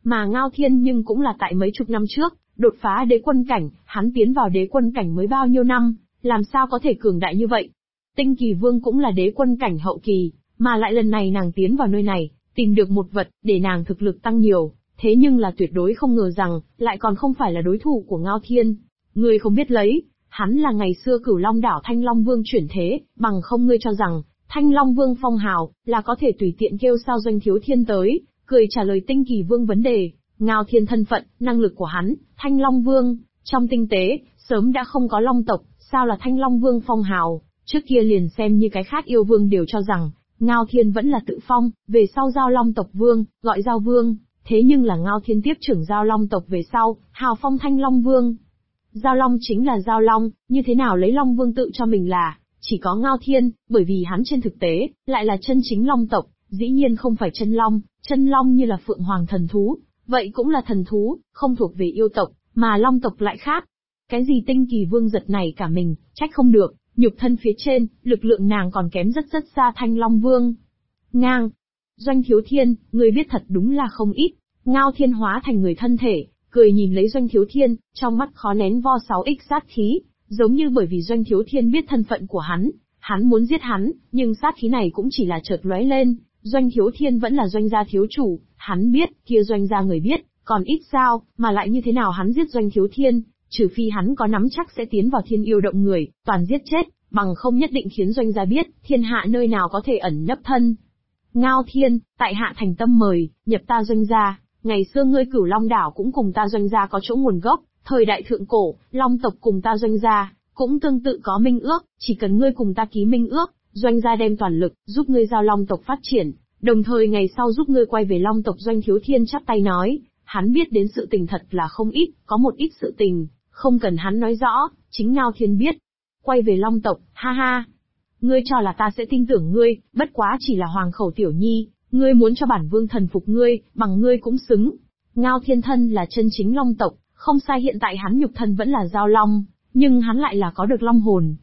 Mà Ngao Thiên nhưng cũng là tại mấy chục năm trước, đột phá đế quân cảnh, hắn tiến vào đế quân cảnh mới bao nhiêu năm, làm sao có thể cường đại như vậy. Tinh Kỳ Vương cũng là đế quân cảnh hậu kỳ, mà lại lần này nàng tiến vào nơi này, tìm được một vật, để nàng thực lực tăng nhiều, thế nhưng là tuyệt đối không ngờ rằng, lại còn không phải là đối thủ của Ngao Thiên. Ngươi không biết lấy, hắn là ngày xưa Cửu Long đảo Thanh Long Vương chuyển thế, bằng không ngươi cho rằng, Thanh Long Vương phong hào, là có thể tùy tiện kêu sao Doanh Thiếu Thiên tới, cười trả lời Tinh Kỳ Vương vấn đề. Ngao Thiên thân phận, năng lực của hắn, Thanh Long Vương, trong tinh tế, sớm đã không có Long tộc, sao là Thanh Long Vương phong hào, trước kia liền xem như cái khác yêu vương đều cho rằng, Ngao Thiên vẫn là tự phong, về sau giao Long tộc Vương, gọi giao Vương, thế nhưng là Ngao Thiên tiếp trưởng giao Long tộc về sau, hào phong Thanh Long Vương. Giao Long chính là Giao Long, như thế nào lấy Long Vương tự cho mình là, chỉ có Ngao Thiên, bởi vì hắn trên thực tế, lại là chân chính Long tộc, dĩ nhiên không phải chân Long như là Phượng Hoàng thần thú, vậy cũng là thần thú, không thuộc về yêu tộc, mà Long tộc lại khác. Cái gì Tinh Kỳ Vương giật này cả mình, trách không được, nhục thân phía trên, lực lượng nàng còn kém rất rất xa Thanh Long Vương. Ngang! Doanh Thiếu Thiên, người biết thật đúng là không ít. Ngao Thiên hóa thành người thân thể, cười nhìn lấy Doanh Thiếu Thiên, trong mắt khó nén vo 6x sát khí, giống như bởi vì Doanh Thiếu Thiên biết thân phận của hắn muốn giết hắn, nhưng sát khí này cũng chỉ là chợt lóe lên. Doanh Thiếu Thiên vẫn là Doanh gia thiếu chủ, hắn biết, kia Doanh gia người biết, còn ít sao, mà lại như thế nào hắn giết Doanh Thiếu Thiên, trừ phi hắn có nắm chắc sẽ tiến vào Thiên Yêu động người, toàn giết chết, bằng không nhất định khiến Doanh gia biết, thiên hạ nơi nào có thể ẩn nấp thân. Ngao Thiên, tại hạ thành tâm mời, nhập ta Doanh gia, ngày xưa ngươi Cửu Long đảo cũng cùng ta Doanh gia có chỗ nguồn gốc, thời đại thượng cổ, Long tộc cùng ta Doanh gia, cũng tương tự có minh ước, chỉ cần ngươi cùng ta ký minh ước, Doanh gia đem toàn lực, giúp ngươi giao Long tộc phát triển, đồng thời ngày sau giúp ngươi quay về Long tộc. Doanh Thiếu Thiên chắp tay nói, hắn biết đến sự tình thật là không ít, có một ít sự tình, không cần hắn nói rõ, chính Ngao Thiên biết. Quay về Long tộc, ha ha. Ngươi cho là ta sẽ tin tưởng ngươi, bất quá chỉ là hoàng khẩu tiểu nhi, ngươi muốn cho bản vương thần phục ngươi, bằng ngươi cũng xứng. Ngao Thiên thân là chân chính Long tộc, không sai, hiện tại hắn nhục thân vẫn là giao Long, nhưng hắn lại là có được Long hồn.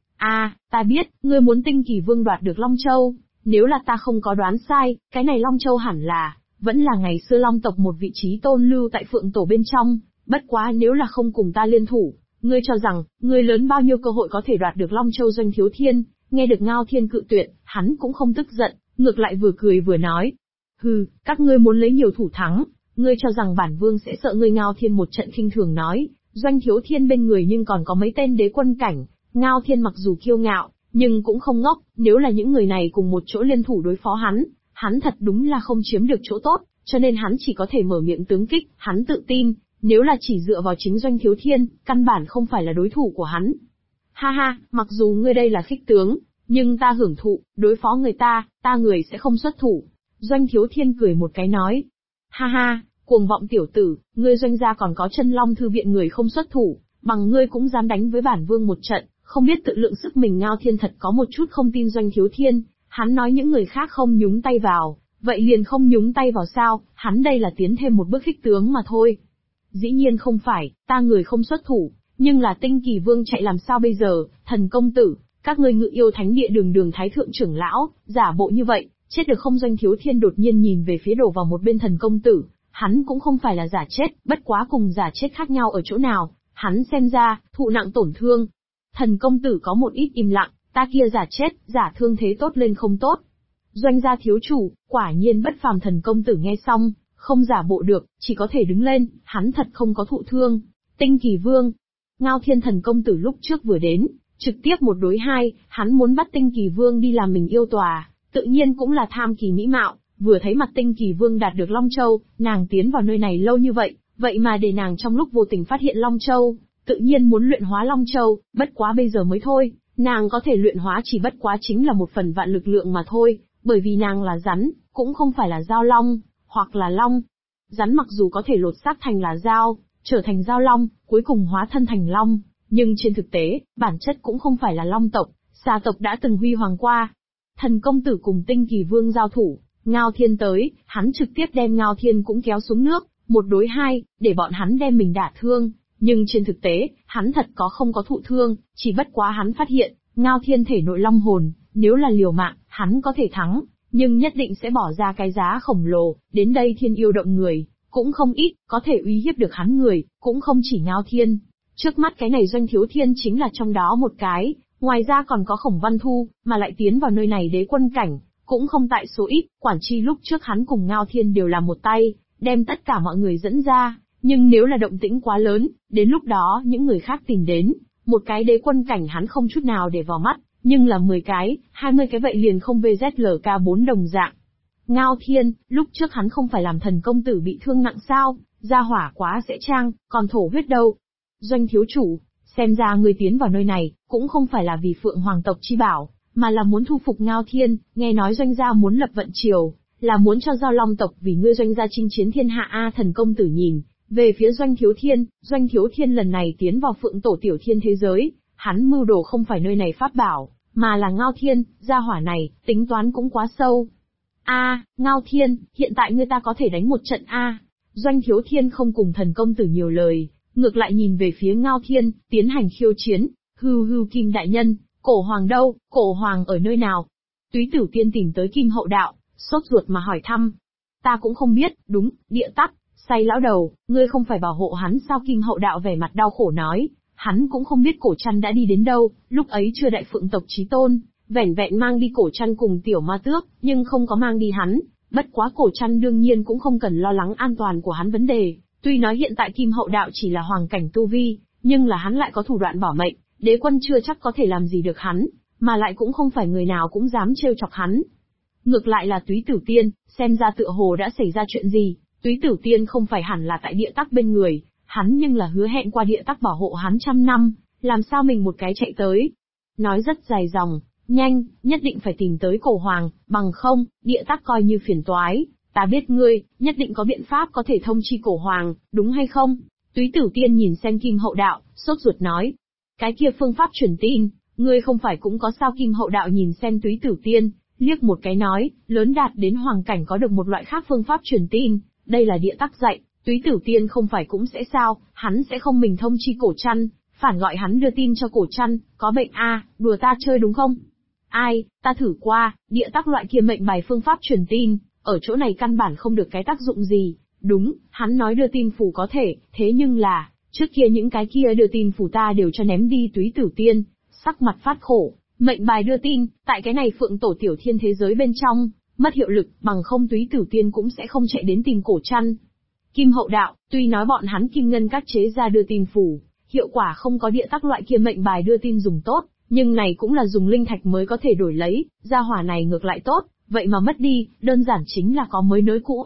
Ta biết, ngươi muốn Tinh Kỳ Vương đoạt được Long Châu, nếu là ta không có đoán sai, cái này Long Châu hẳn là, vẫn là ngày xưa Long tộc một vị trí tôn lưu tại Phượng Tổ bên trong, bất quá nếu là không cùng ta liên thủ, ngươi cho rằng, ngươi lớn bao nhiêu cơ hội có thể đoạt được Long Châu. Doanh Thiếu Thiên, nghe được Ngao Thiên cự tuyệt, hắn cũng không tức giận, ngược lại vừa cười vừa nói. Hừ, các ngươi muốn lấy nhiều thủ thắng, ngươi cho rằng bản vương sẽ sợ ngươi? Ngao Thiên một trận khinh thường nói. Doanh Thiếu Thiên bên người nhưng còn có mấy tên đế quân cảnh, Ngao Thiên mặc dù kiêu ngạo, nhưng cũng không ngốc, nếu là những người này cùng một chỗ liên thủ đối phó hắn thật đúng là không chiếm được chỗ tốt, cho nên hắn chỉ có thể mở miệng tướng kích. Hắn tự tin, nếu là chỉ dựa vào chính Doanh Thiếu Thiên, căn bản không phải là đối thủ của hắn. Ha ha, mặc dù ngươi đây là khích tướng, nhưng ta hưởng thụ, đối phó người ta người sẽ không xuất thủ. Doanh Thiếu Thiên cười một cái nói. Ha ha, cuồng vọng tiểu tử, ngươi Doanh gia còn có Chân Long thư viện người không xuất thủ, bằng ngươi cũng dám đánh với bản vương một trận, không biết tự lượng sức mình. Ngao Thiên thật có một chút không tin Doanh Thiếu Thiên, hắn nói những người khác không nhúng tay vào, vậy liền không nhúng tay vào sao, hắn đây là tiến thêm một bước khích tướng mà thôi. Dĩ nhiên không phải, ta người không xuất thủ, nhưng là Tinh Kỳ Vương chạy làm sao bây giờ? Thần công tử, các ngươi Ngự Yêu Thánh Địa đường thái thượng trưởng lão, giả bộ như vậy, chết được không? Doanh Thiếu Thiên đột nhiên nhìn về phía đổ vào một bên thần công tử, hắn cũng không phải là giả chết, bất quá cùng giả chết khác nhau ở chỗ nào, hắn xem ra, thụ nặng tổn thương. Thần công tử có một ít im lặng, ta kia giả chết, giả thương thế tốt lên không tốt. Doanh gia thiếu chủ, quả nhiên bất phàm. Thần công tử nghe xong, không giả bộ được, chỉ có thể đứng lên, hắn thật không có thụ thương. Tinh Kỳ Vương, Ngao Thiên thần công tử lúc trước vừa đến, trực tiếp 1 đối 2, hắn muốn bắt Tinh Kỳ Vương đi làm mình yêu tòa, tự nhiên cũng là tham kỳ mỹ mạo, vừa thấy mặt Tinh Kỳ Vương đạt được Long Châu, nàng tiến vào nơi này lâu như vậy, vậy mà để nàng trong lúc vô tình phát hiện Long Châu, tự nhiên muốn luyện hóa Long Châu, bất quá bây giờ mới thôi, nàng có thể luyện hóa chỉ bất quá chính là 1/10 lực lượng mà thôi, bởi vì nàng là rắn, cũng không phải là Giao Long, hoặc là Long. Rắn mặc dù có thể lột xác thành là Giao, trở thành Giao Long, cuối cùng hóa thân thành Long, nhưng trên thực tế, bản chất cũng không phải là Long tộc, xà tộc đã từng huy hoàng qua. Thần công tử cùng Tinh Kỳ Vương giao thủ, Ngao Thiên tới, hắn trực tiếp đem Ngao Thiên cũng kéo xuống nước, 1 đối 2, để bọn hắn đem mình đả thương, nhưng trên thực tế, hắn thật không có thụ thương, chỉ bất quá hắn phát hiện, Ngao Thiên thể nội Long hồn, nếu là liều mạng, hắn có thể thắng, nhưng nhất định sẽ bỏ ra cái giá khổng lồ. Đến đây Thiên Yêu động người, cũng không ít, có thể uy hiếp được hắn người, cũng không chỉ Ngao Thiên. Trước mắt cái này Doanh Thiếu Thiên chính là trong đó một cái, ngoài ra còn có Khổng Văn Thu, mà lại tiến vào nơi này đế quân cảnh, cũng không tại số ít, quản chi lúc trước hắn cùng Ngao Thiên đều làm một tay, đem tất cả mọi người dẫn ra, nhưng nếu là động tĩnh quá lớn, đến lúc đó những người khác tìm đến, một cái đế quân cảnh hắn không chút nào để vào mắt, nhưng là 10 cái, 20 cái vậy liền không VZLK4 đồng dạng. Ngao Thiên, lúc trước hắn không phải làm thần công tử bị thương nặng sao, ra hỏa quá sẽ trang, còn thổ huyết đâu. Doanh thiếu chủ, xem ra người tiến vào nơi này, cũng không phải là vì Phượng Hoàng tộc chi bảo, mà là muốn thu phục Ngao Thiên, nghe nói Doanh gia muốn lập vận triều, là muốn cho Giao Long tộc vì ngươi Doanh gia chinh chiến thiên hạ a. Thần công tử nhìn về phía Doanh Thiếu Thiên lần này tiến vào Phượng Tổ Tiểu Thiên thế giới, hắn mưu đồ không phải nơi này pháp bảo, mà là Ngao Thiên, gia hỏa này, tính toán cũng quá sâu. Ngao Thiên, hiện tại ngươi ta có thể đánh một trận a. Doanh Thiếu Thiên không cùng thần công tử nhiều lời, ngược lại nhìn về phía Ngao Thiên, tiến hành khiêu chiến. Hưu Kim đại nhân, Cổ Hoàng đâu, Cổ Hoàng ở nơi nào? Túy Tử Tiên tìm tới Kim Hậu Đạo, sốt ruột mà hỏi thăm. Ta cũng không biết, đúng, địa tắc, say lão đầu, ngươi không phải bảo hộ hắn sao? Kim Hậu Đạo vẻ mặt đau khổ nói, hắn cũng không biết Cổ Trăn đã đi đến đâu, lúc ấy chưa đại phượng tộc chí tôn, vẻn vẹn mang đi Cổ Trăn cùng Tiểu Ma Tước, nhưng không có mang đi hắn, bất quá Cổ Trăn đương nhiên cũng không cần lo lắng an toàn của hắn vấn đề, tuy nói hiện tại Kim Hậu Đạo chỉ là hoàng cảnh tu vi, nhưng là hắn lại có thủ đoạn bảo mệnh, đế quân chưa chắc có thể làm gì được hắn, mà lại cũng không phải người nào cũng dám trêu chọc hắn. Ngược lại là Túy Tử Tiên, xem ra tựa hồ đã xảy ra chuyện gì, Túy Tử Tiên không phải hẳn là tại địa tắc bên người, hắn nhưng là hứa hẹn qua địa tắc bảo hộ hắn 100 năm, làm sao mình một cái chạy tới. Nói rất dài dòng, nhanh, nhất định phải tìm tới Cổ Hoàng, bằng không, địa tắc coi như phiền toái, ta biết ngươi, nhất định có biện pháp có thể thông chi Cổ Hoàng, đúng hay không? Túy Tử Tiên nhìn xem Kim Hậu Đạo, sốt ruột nói. Cái kia phương pháp truyền tin, ngươi không phải cũng có sao? Kim Hậu Đạo nhìn xem Túy Tử Tiên, liếc một cái nói, lớn đạt đến hoàng cảnh có được một loại khác phương pháp truyền tin, đây là địa tắc dạy, Túy Tử Tiên không phải cũng sẽ sao, hắn sẽ không mình thông chi Cổ Trăn, phản gọi hắn đưa tin cho Cổ Trăn, có bệnh đùa ta chơi đúng không? Ai, ta thử qua, địa tắc loại kia mệnh bài phương pháp truyền tin, ở chỗ này căn bản không được cái tác dụng gì, đúng, hắn nói đưa tin phủ có thể, thế nhưng là, trước kia những cái kia đưa tin phủ ta đều cho ném đi. Túy Tử Tiên, sắc mặt phát khổ, mệnh bài đưa tin, tại cái này Phượng Tổ Tiểu Thiên thế giới bên trong, mất hiệu lực, bằng không Túy Tử Tiên cũng sẽ không chạy đến tìm Cổ Trăn. Kim Hậu Đạo, tuy nói bọn hắn Kim Ngân các chế ra đưa tin phủ, hiệu quả không có địa tắc loại kia mệnh bài đưa tin dùng tốt, nhưng này cũng là dùng linh thạch mới có thể đổi lấy, gia hỏa này ngược lại tốt, vậy mà mất đi, đơn giản chính là có mới nới cũ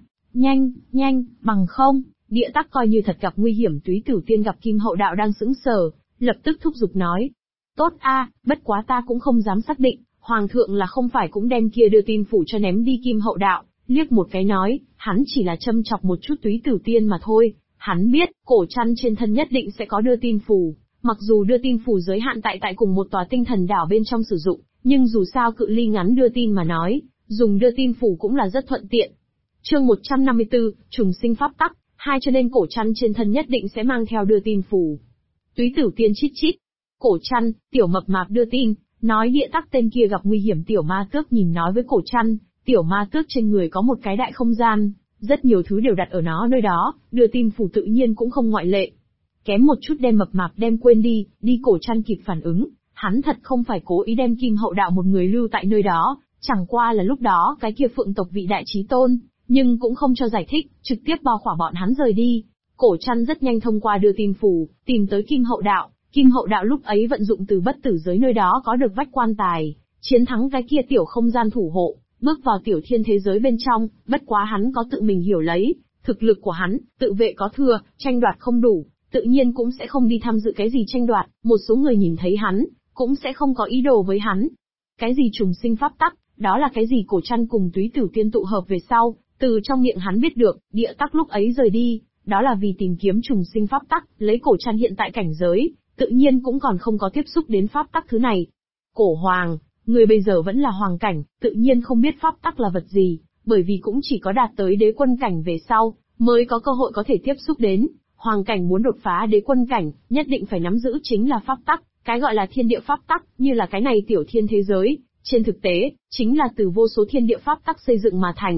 nhanh, bằng không, địa tắc coi như thật gặp nguy hiểm. Túy Tử Tiên gặp Kim Hậu Đạo đang sững sờ, lập tức thúc giục nói. Tốt bất quá ta cũng không dám xác định, Hoàng thượng là không phải cũng đem kia đưa tin phủ cho ném đi. Kim Hậu Đạo, liếc một cái nói, hắn chỉ là châm chọc một chút Túy Tử Tiên mà thôi, hắn biết, Cổ Trăn trên thân nhất định sẽ có đưa tin phủ, mặc dù đưa tin phủ giới hạn tại cùng một tòa tinh thần đảo bên trong sử dụng, nhưng dù sao cự ly ngắn đưa tin mà nói, dùng đưa tin phủ cũng là rất thuận tiện. Chương 154, trùng sinh pháp tắc, cho nên Cổ Trăn trên thân nhất định sẽ mang theo đưa tin phủ. Túy Tử Tiên chít, Cổ Trăn, tiểu mập mạp đưa tin, nói địa tắc tên kia gặp nguy hiểm. Tiểu Ma Tước nhìn nói với Cổ Trăn, Tiểu Ma Tước trên người có một cái đại không gian, rất nhiều thứ đều đặt ở nó nơi đó, đưa tin phủ tự nhiên cũng không ngoại lệ. Kém một chút đem mập mạp đem quên đi. Cổ Trăn kịp phản ứng, hắn thật không phải cố ý đem Kim Hậu Đạo một người lưu tại nơi đó, chẳng qua là lúc đó cái kia Phượng tộc vị đại chí tôn, nhưng cũng không cho giải thích, trực tiếp bao khỏa bọn hắn rời đi. Cổ Trăn rất nhanh thông qua đưa tin phủ, tìm tới Kim Hậu Đạo. Kim Hậu Đạo lúc ấy vận dụng từ bất tử giới nơi đó có được vách quan tài, chiến thắng cái kia tiểu không gian thủ hộ, bước vào Tiểu Thiên thế giới bên trong, bất quá hắn có tự mình hiểu lấy, thực lực của hắn, tự vệ có thừa, tranh đoạt không đủ, tự nhiên cũng sẽ không đi tham dự cái gì tranh đoạt, một số người nhìn thấy hắn, cũng sẽ không có ý đồ với hắn. Cái gì trùng sinh pháp tắc, đó là cái gì Cổ Trăn cùng Túy Tử Tiên tụ hợp về sau, từ trong miệng hắn biết được, địa tắc lúc ấy rời đi, đó là vì tìm kiếm trùng sinh pháp tắc, lấy Cổ Trăn hiện tại cảnh giới, tự nhiên cũng còn không có tiếp xúc đến pháp tắc thứ này. Cổ Hoàng, người bây giờ vẫn là hoàng cảnh, tự nhiên không biết pháp tắc là vật gì, bởi vì cũng chỉ có đạt tới đế quân cảnh về sau, mới có cơ hội có thể tiếp xúc đến. Hoàng cảnh muốn đột phá đế quân cảnh, nhất định phải nắm giữ chính là pháp tắc, cái gọi là thiên địa pháp tắc, như là cái này Tiểu Thiên thế giới, trên thực tế, chính là từ vô số thiên địa pháp tắc xây dựng mà thành.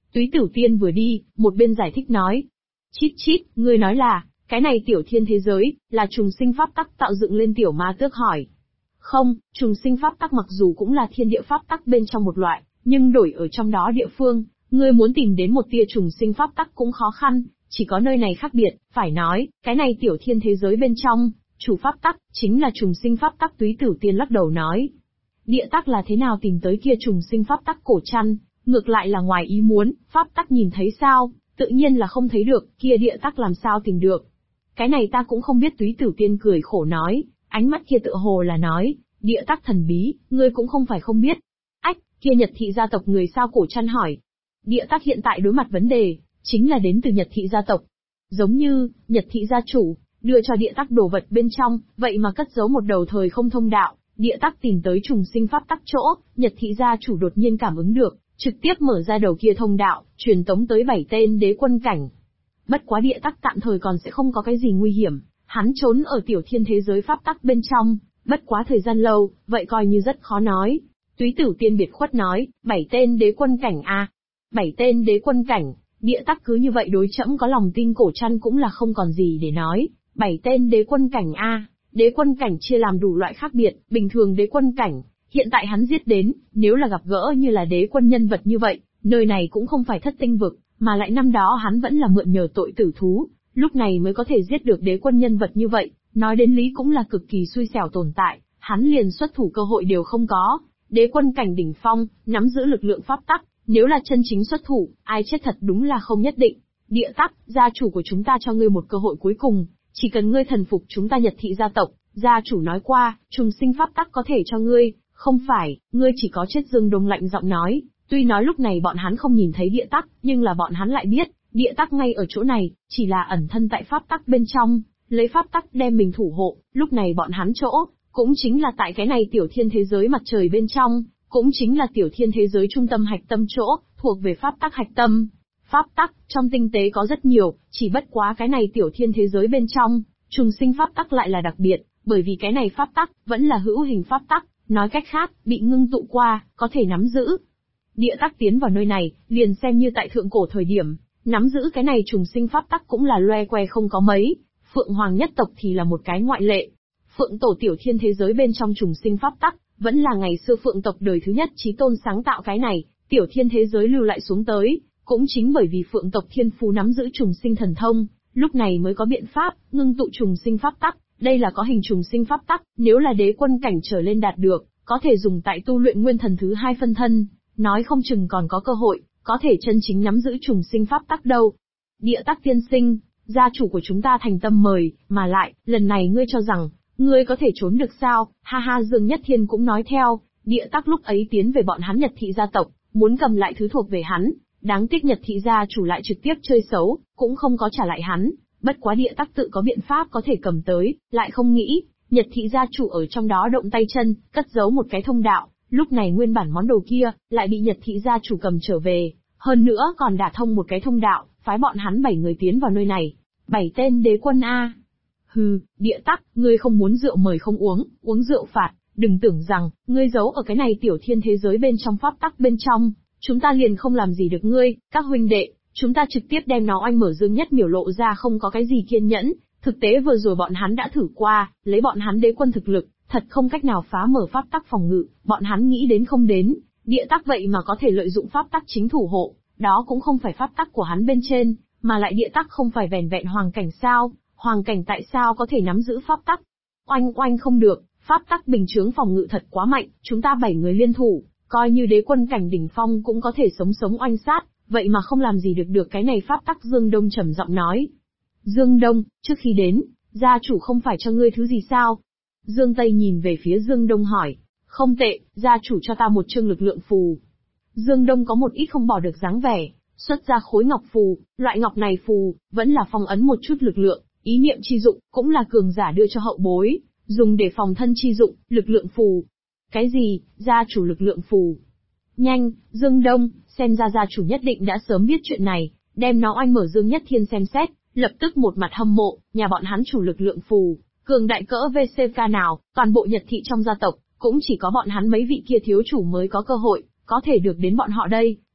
Túy Tử Tiên vừa đi, một bên giải thích nói. Chít chít, ngươi nói là, cái này tiểu thiên thế giới, là trùng sinh pháp tắc tạo dựng lên. Tiểu ma tước hỏi. Không, trùng sinh pháp tắc mặc dù cũng là thiên địa pháp tắc bên trong một loại, nhưng đổi ở trong đó địa phương, ngươi muốn tìm đến một tia trùng sinh pháp tắc cũng khó khăn, chỉ có nơi này khác biệt, phải nói, cái này tiểu thiên thế giới bên trong, chủ pháp tắc, chính là trùng sinh pháp tắc. Túy Tử Tiên lắc đầu nói. Địa tắc là thế nào tìm tới kia trùng sinh pháp tắc cổ chăn, ngược lại là ngoài ý muốn, pháp tắc nhìn thấy sao, tự nhiên là không thấy được, kia địa tắc làm sao tìm được. Cái này ta cũng không biết. Túy Tử Tiên cười khổ nói, ánh mắt kia tựa hồ là nói, địa tắc thần bí, ngươi cũng không phải không biết. Ách, kia Nhật thị gia tộc người sao? Cổ chăn hỏi. Địa tắc hiện tại đối mặt vấn đề, chính là đến từ Nhật thị gia tộc. Giống như, Nhật thị gia chủ, đưa cho địa tắc đồ vật bên trong, vậy mà cất giấu một đầu thời không thông đạo, địa tắc tìm tới trùng sinh pháp tắc chỗ, Nhật thị gia chủ đột nhiên cảm ứng được, trực tiếp mở ra đầu kia thông đạo, truyền tống tới 7 tên đế quân cảnh. Bất quá địa tắc tạm thời còn sẽ không có cái gì nguy hiểm, hắn trốn ở tiểu thiên thế giới pháp tắc bên trong, bất quá thời gian lâu, vậy coi như rất khó nói. Túy Tử Tiên biệt khuất nói, 7 tên đế quân cảnh a, 7 tên đế quân cảnh, địa tắc cứ như vậy đối trẫm có lòng tin. Cổ chăn cũng là không còn gì để nói, 7 tên đế quân cảnh a, đế quân cảnh chia làm đủ loại khác biệt, bình thường đế quân cảnh, hiện tại hắn giết đến, nếu là gặp gỡ như là đế quân nhân vật như vậy, nơi này cũng không phải Thất Tinh vực, mà lại năm đó hắn vẫn là mượn nhờ tội tử thú, lúc này mới có thể giết được đế quân nhân vật như vậy, nói đến lý cũng là cực kỳ xui xẻo tồn tại, hắn liền xuất thủ cơ hội đều không có. Đế quân cảnh đỉnh phong, nắm giữ lực lượng pháp tắc, nếu là chân chính xuất thủ, ai chết thật đúng là không nhất định. Địa tắc, gia chủ của chúng ta cho ngươi một cơ hội cuối cùng, chỉ cần ngươi thần phục chúng ta Nhật thị gia tộc, gia chủ nói qua, trùng sinh pháp tắc có thể cho ngươi, không phải, ngươi chỉ có chết. Dương Đông lạnh giọng nói, tuy nói lúc này bọn hắn không nhìn thấy địa tắc, nhưng là bọn hắn lại biết, địa tắc ngay ở chỗ này, chỉ là ẩn thân tại pháp tắc bên trong, lấy pháp tắc đem mình thủ hộ, lúc này bọn hắn chỗ, cũng chính là tại cái này tiểu thiên thế giới mặt trời bên trong, cũng chính là tiểu thiên thế giới trung tâm hạch tâm chỗ, thuộc về pháp tắc hạch tâm. Pháp tắc, trong tinh tế có rất nhiều, chỉ bất quá cái này tiểu thiên thế giới bên trong, trùng sinh pháp tắc lại là đặc biệt, bởi vì cái này pháp tắc, vẫn là hữu hình pháp tắc, nói cách khác, bị ngưng tụ qua, có thể nắm giữ. Địa tắc tiến vào nơi này, liền xem như tại thượng cổ thời điểm, nắm giữ cái này trùng sinh pháp tắc cũng là loe que không có mấy, Phượng Hoàng nhất tộc thì là một cái ngoại lệ. Phượng tổ tiểu thiên thế giới bên trong trùng sinh pháp tắc, vẫn là ngày xưa Phượng tộc đời thứ nhất Chí Tôn sáng tạo cái này, tiểu thiên thế giới lưu lại xuống tới, cũng chính bởi vì Phượng tộc thiên phú nắm giữ trùng sinh thần thông, lúc này mới có biện pháp ngưng tụ trùng sinh pháp tắc. Đây là có hình trùng sinh pháp tắc, nếu là đế quân cảnh trở lên đạt được, có thể dùng tại tu luyện nguyên thần thứ 2 phân thân, nói không chừng còn có cơ hội, có thể chân chính nắm giữ trùng sinh pháp tắc đâu. Địa tắc tiên sinh, gia chủ của chúng ta thành tâm mời, mà lại, lần này ngươi cho rằng, ngươi có thể trốn được sao? Ha ha. Dương Nhất Thiên cũng nói theo, địa tắc lúc ấy tiến về bọn hắn Nhật thị gia tộc, muốn cầm lại thứ thuộc về hắn, đáng tiếc Nhật thị gia chủ lại trực tiếp chơi xấu, cũng không có trả lại hắn, bất quá địa tắc tự có biện pháp có thể cầm tới, lại không nghĩ, Nhật thị gia chủ ở trong đó động tay chân, cất giấu một cái thông đạo, lúc này nguyên bản món đồ kia, lại bị Nhật thị gia chủ cầm trở về, hơn nữa còn đả thông một cái thông đạo, phái bọn hắn 7 người tiến vào nơi này. 7 tên đế quân a. Hừ, địa tắc, ngươi không muốn rượu mời không uống, uống rượu phạt, đừng tưởng rằng, ngươi giấu ở cái này tiểu thiên thế giới bên trong pháp tắc bên trong, chúng ta liền không làm gì được ngươi. Các huynh đệ, chúng ta trực tiếp đem nó oanh mở. Dương Nhất biểu lộ ra không có cái gì kiên nhẫn, thực tế vừa rồi bọn hắn đã thử qua, lấy bọn hắn đế quân thực lực, thật không cách nào phá mở pháp tắc phòng ngự, bọn hắn nghĩ đến không đến, địa tắc vậy mà có thể lợi dụng pháp tắc chính thủ hộ, đó cũng không phải pháp tắc của hắn bên trên, mà lại địa tắc không phải vẻn vẹn hoàng cảnh sao, hoàng cảnh tại sao có thể nắm giữ pháp tắc? Oanh oanh không được, pháp tắc bình chướng phòng ngự thật quá mạnh, chúng ta 7 người liên thủ, coi như đế quân cảnh đỉnh phong cũng có thể sống sống oanh sát, vậy mà không làm gì được cái này pháp tắc. Dương Đông trầm giọng nói. Dương Đông, trước khi đến, gia chủ không phải cho ngươi thứ gì sao? Dương Tây nhìn về phía Dương Đông hỏi. Không tệ, gia chủ cho ta một chương lực lượng phù. Dương Đông có một ít không bỏ được dáng vẻ, xuất ra khối ngọc phù, loại ngọc này phù, vẫn là phong ấn một chút lực lượng, ý niệm chi dụng, cũng là cường giả đưa cho hậu bối, dùng để phòng thân chi dụng, lực lượng phù. Cái gì, gia chủ lực lượng phù? Nhanh, Dương Đông, xem ra gia chủ nhất định đã sớm biết chuyện này, đem nó oanh mở. Dương Nhất Thiên xem xét, lập tức một mặt hâm mộ, nhà bọn hắn chủ lực lượng phù, cường đại cỡ VCK nào, toàn bộ Nhật thị trong gia tộc, cũng chỉ có bọn hắn mấy vị kia thiếu chủ mới có cơ hội, có thể được đến bọn họ đây,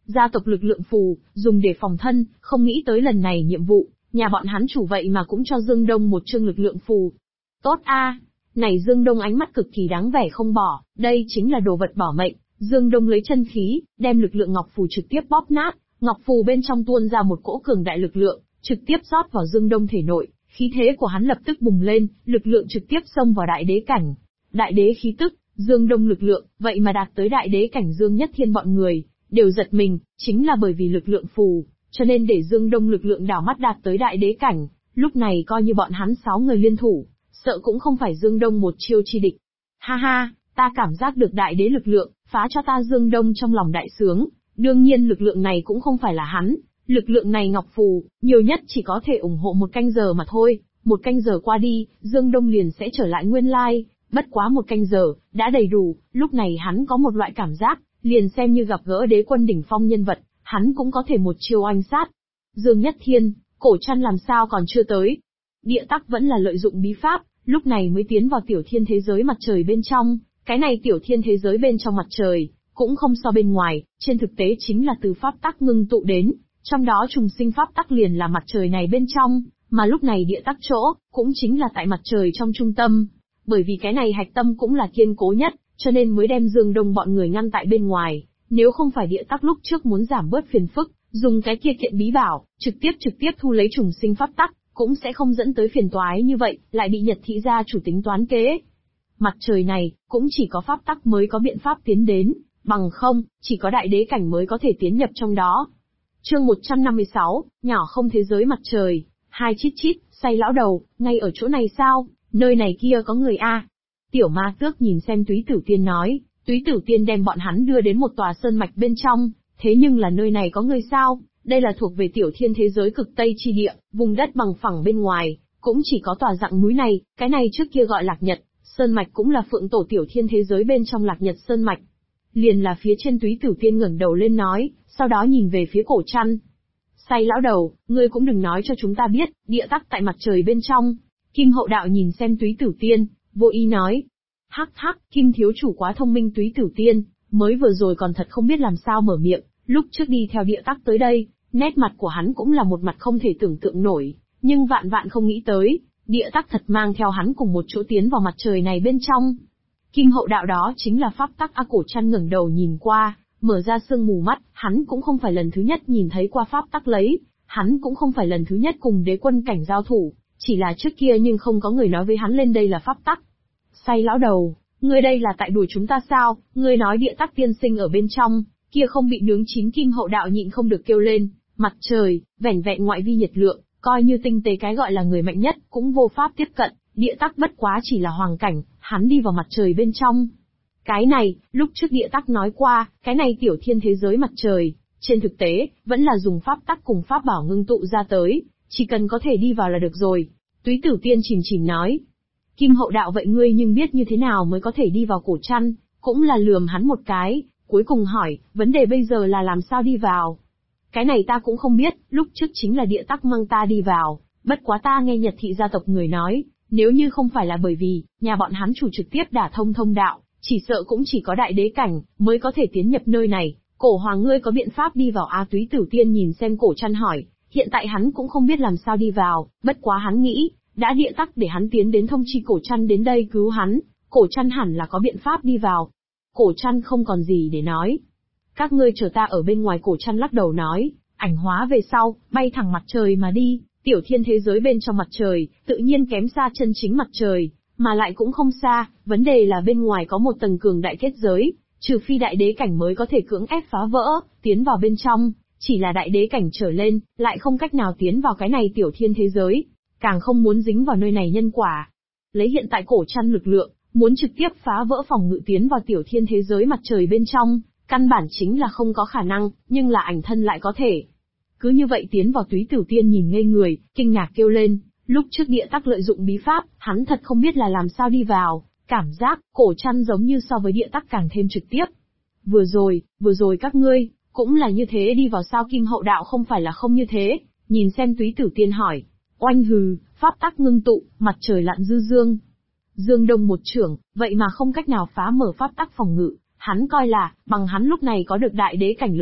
Gia tộc lực lượng phù, dùng để phòng thân, không nghĩ tới lần này nhiệm vụ, nhà bọn hắn chủ vậy mà cũng cho Dương Đông một chương lực lượng phù. Tốt a, này Dương Đông ánh mắt cực kỳ đáng vẻ không bỏ, đây chính là đồ vật bỏ mệnh. Dương Đông lấy chân khí, đem lực lượng ngọc phù trực tiếp bóp nát, ngọc phù bên trong tuôn ra một cỗ cường đại lực lượng, trực tiếp rót vào Dương Đông thể nội, khí thế của hắn lập tức bùng lên, lực lượng trực tiếp xông vào đại đế cảnh. Đại đế khí tức, Dương Đông lực lượng, vậy mà đạt tới đại đế cảnh. Dương Nhất Thiên bọn người đều giật mình, chính là bởi vì lực lượng phù, cho nên để Dương Đông lực lượng đảo mắt đạt tới đại đế cảnh, lúc này coi như bọn hắn 6 người liên thủ, sợ cũng không phải Dương Đông một chiêu chi địch. Ha ha, ta cảm giác được đại đế lực lượng, phá cho ta. Dương Đông trong lòng đại sướng, đương nhiên lực lượng này cũng không phải là hắn, lực lượng này ngọc phù, nhiều nhất chỉ có thể ủng hộ 1 canh giờ mà thôi, 1 canh giờ qua đi, Dương Đông liền sẽ trở lại nguyên lai, bất quá 1 canh giờ, đã đầy đủ, lúc này hắn có một loại cảm giác, liền xem như gặp gỡ đế quân đỉnh phong nhân vật, hắn cũng có thể một chiêu oanh sát. Dương Nhất Thiên, Cổ Trăn làm sao còn chưa tới? Địa Tắc vẫn là lợi dụng bí pháp, lúc này mới tiến vào tiểu thiên thế giới mặt trời bên trong, cái này tiểu thiên thế giới bên trong mặt trời, cũng không so bên ngoài, trên thực tế chính là từ pháp tắc ngưng tụ đến, trong đó trùng sinh pháp tắc liền là mặt trời này bên trong, mà lúc này địa tắc chỗ, cũng chính là tại mặt trời trong trung tâm. Bởi vì cái này hạch tâm cũng là kiên cố nhất, cho nên mới đem Dương Đông bọn người ngăn tại bên ngoài, nếu không phải địa tắc lúc trước muốn giảm bớt phiền phức, dùng cái kia kiện bí bảo, trực tiếp thu lấy trùng sinh pháp tắc, cũng sẽ không dẫn tới phiền toái như vậy, lại bị Nhật thị gia chủ tính toán kế. Mặt trời này, cũng chỉ có pháp tắc mới có biện pháp tiến đến, bằng không, chỉ có đại đế cảnh mới có thể tiến nhập trong đó. Chương 156, nhỏ không thế giới mặt trời, hai chít chít, say lão đầu, ngay ở chỗ này sao, nơi này kia có người a. Tiểu Ma Tước nhìn xem Túy Tử Tiên nói, Túy Tử Tiên đem bọn hắn đưa đến một tòa sơn mạch bên trong, thế nhưng là nơi này có người sao, đây là thuộc về tiểu thiên thế giới cực Tây chi địa, vùng đất bằng phẳng bên ngoài, cũng chỉ có tòa dạng núi này, cái này trước kia gọi Lạc Nhật, sơn mạch cũng là phượng tổ tiểu thiên thế giới bên trong Lạc Nhật sơn mạch. Liền là phía trên. Túy Tử Tiên ngẩng đầu lên nói, sau đó nhìn về phía Cổ Trăn. Say lão đầu, ngươi cũng đừng nói cho chúng ta biết, địa tắc tại mặt trời bên trong. Kim Hậu Đạo nhìn xem Túy Tử Tiên, vô ý nói. Hắc hắc, Kim thiếu chủ quá thông minh. Túy Tử Tiên, mới vừa rồi còn thật không biết làm sao mở miệng, lúc trước đi theo địa tắc tới đây, nét mặt của hắn cũng là một mặt không thể tưởng tượng nổi, nhưng vạn vạn không nghĩ tới, địa tắc thật mang theo hắn cùng một chỗ tiến vào mặt trời này bên trong. Kim Hậu Đạo đó chính là pháp tắc a. Cổ Trăn ngẩng đầu nhìn qua, mở ra sương mù mắt, hắn cũng không phải lần thứ nhất nhìn thấy qua pháp tắc lấy, hắn cũng không phải lần thứ nhất cùng đế quân cảnh giao thủ, chỉ là trước kia nhưng không có người nói với hắn lên đây là pháp tắc. Say lão đầu, ngươi đây là tại đùa chúng ta sao, ngươi nói địa tắc tiên sinh ở bên trong, kia không bị nướng chín. Kim Hậu Đạo nhịn không được kêu lên, mặt trời, vẻn vẹn ngoại vi nhiệt lượng, coi như tinh tế cái gọi là người mạnh nhất, cũng vô pháp tiếp cận, địa tắc bất quá chỉ là hoàng cảnh, hắn đi vào mặt trời bên trong. Cái này, lúc trước địa tắc nói qua, cái này tiểu thiên thế giới mặt trời, trên thực tế, vẫn là dùng pháp tắc cùng pháp bảo ngưng tụ ra tới, chỉ cần có thể đi vào là được rồi. Túy Tử Tiên chìm nói. Kim Hậu Đạo vậy ngươi nhưng biết như thế nào mới có thể đi vào. Cổ Trăn, cũng là lườm hắn một cái, cuối cùng hỏi, vấn đề bây giờ là làm sao đi vào. Cái này ta cũng không biết, lúc trước chính là địa tắc mang ta đi vào, bất quá ta nghe Nhật thị gia tộc người nói, nếu như không phải là bởi vì, nhà bọn hắn chủ trực tiếp đả thông thông đạo, chỉ sợ cũng chỉ có đại đế cảnh, mới có thể tiến nhập nơi này. Cổ hoàng ngươi có biện pháp đi vào a? Túy Tử Tiên nhìn xem Cổ Trăn hỏi, hiện tại hắn cũng không biết làm sao đi vào, bất quá hắn nghĩ, đã địa tắc để hắn tiến đến thông chi Cổ Trăn đến đây cứu hắn, Cổ Trăn hẳn là có biện pháp đi vào. Cổ Trăn không còn gì để nói. Các ngươi chờ ta ở bên ngoài. Cổ Trăn lắc đầu nói, ảnh hóa về sau, bay thẳng mặt trời mà đi, tiểu thiên thế giới bên trong mặt trời, tự nhiên kém xa chân chính mặt trời, mà lại cũng không xa, vấn đề là bên ngoài có một tầng cường đại kết giới, trừ phi đại đế cảnh mới có thể cưỡng ép phá vỡ, tiến vào bên trong, chỉ là đại đế cảnh trở lên, lại không cách nào tiến vào cái này tiểu thiên thế giới, càng không muốn dính vào nơi này nhân quả. Lấy hiện tại Cổ Trăn lực lượng, muốn trực tiếp phá vỡ phòng ngự tiến vào tiểu thiên thế giới mặt trời bên trong, căn bản chính là không có khả năng, nhưng là ảnh thân lại có thể. Cứ như vậy tiến vào. Túy Tử Tiên nhìn ngây người, kinh ngạc kêu lên, lúc trước địa tắc lợi dụng bí pháp, hắn thật không biết là làm sao đi vào, cảm giác, Cổ Trăn giống như so với địa tắc càng thêm trực tiếp. Vừa rồi các ngươi, cũng là như thế đi vào sao? Kim Hậu Đạo không phải là không như thế, nhìn xem Túy Tử Tiên hỏi. Oanh hừ, pháp tắc ngưng tụ, mặt trời lặn dư dương. Dương Đông một chưởng, vậy mà không cách nào phá mở pháp tắc phòng ngự, hắn coi là, bằng hắn lúc này có được đại đế cảnh lực lượng,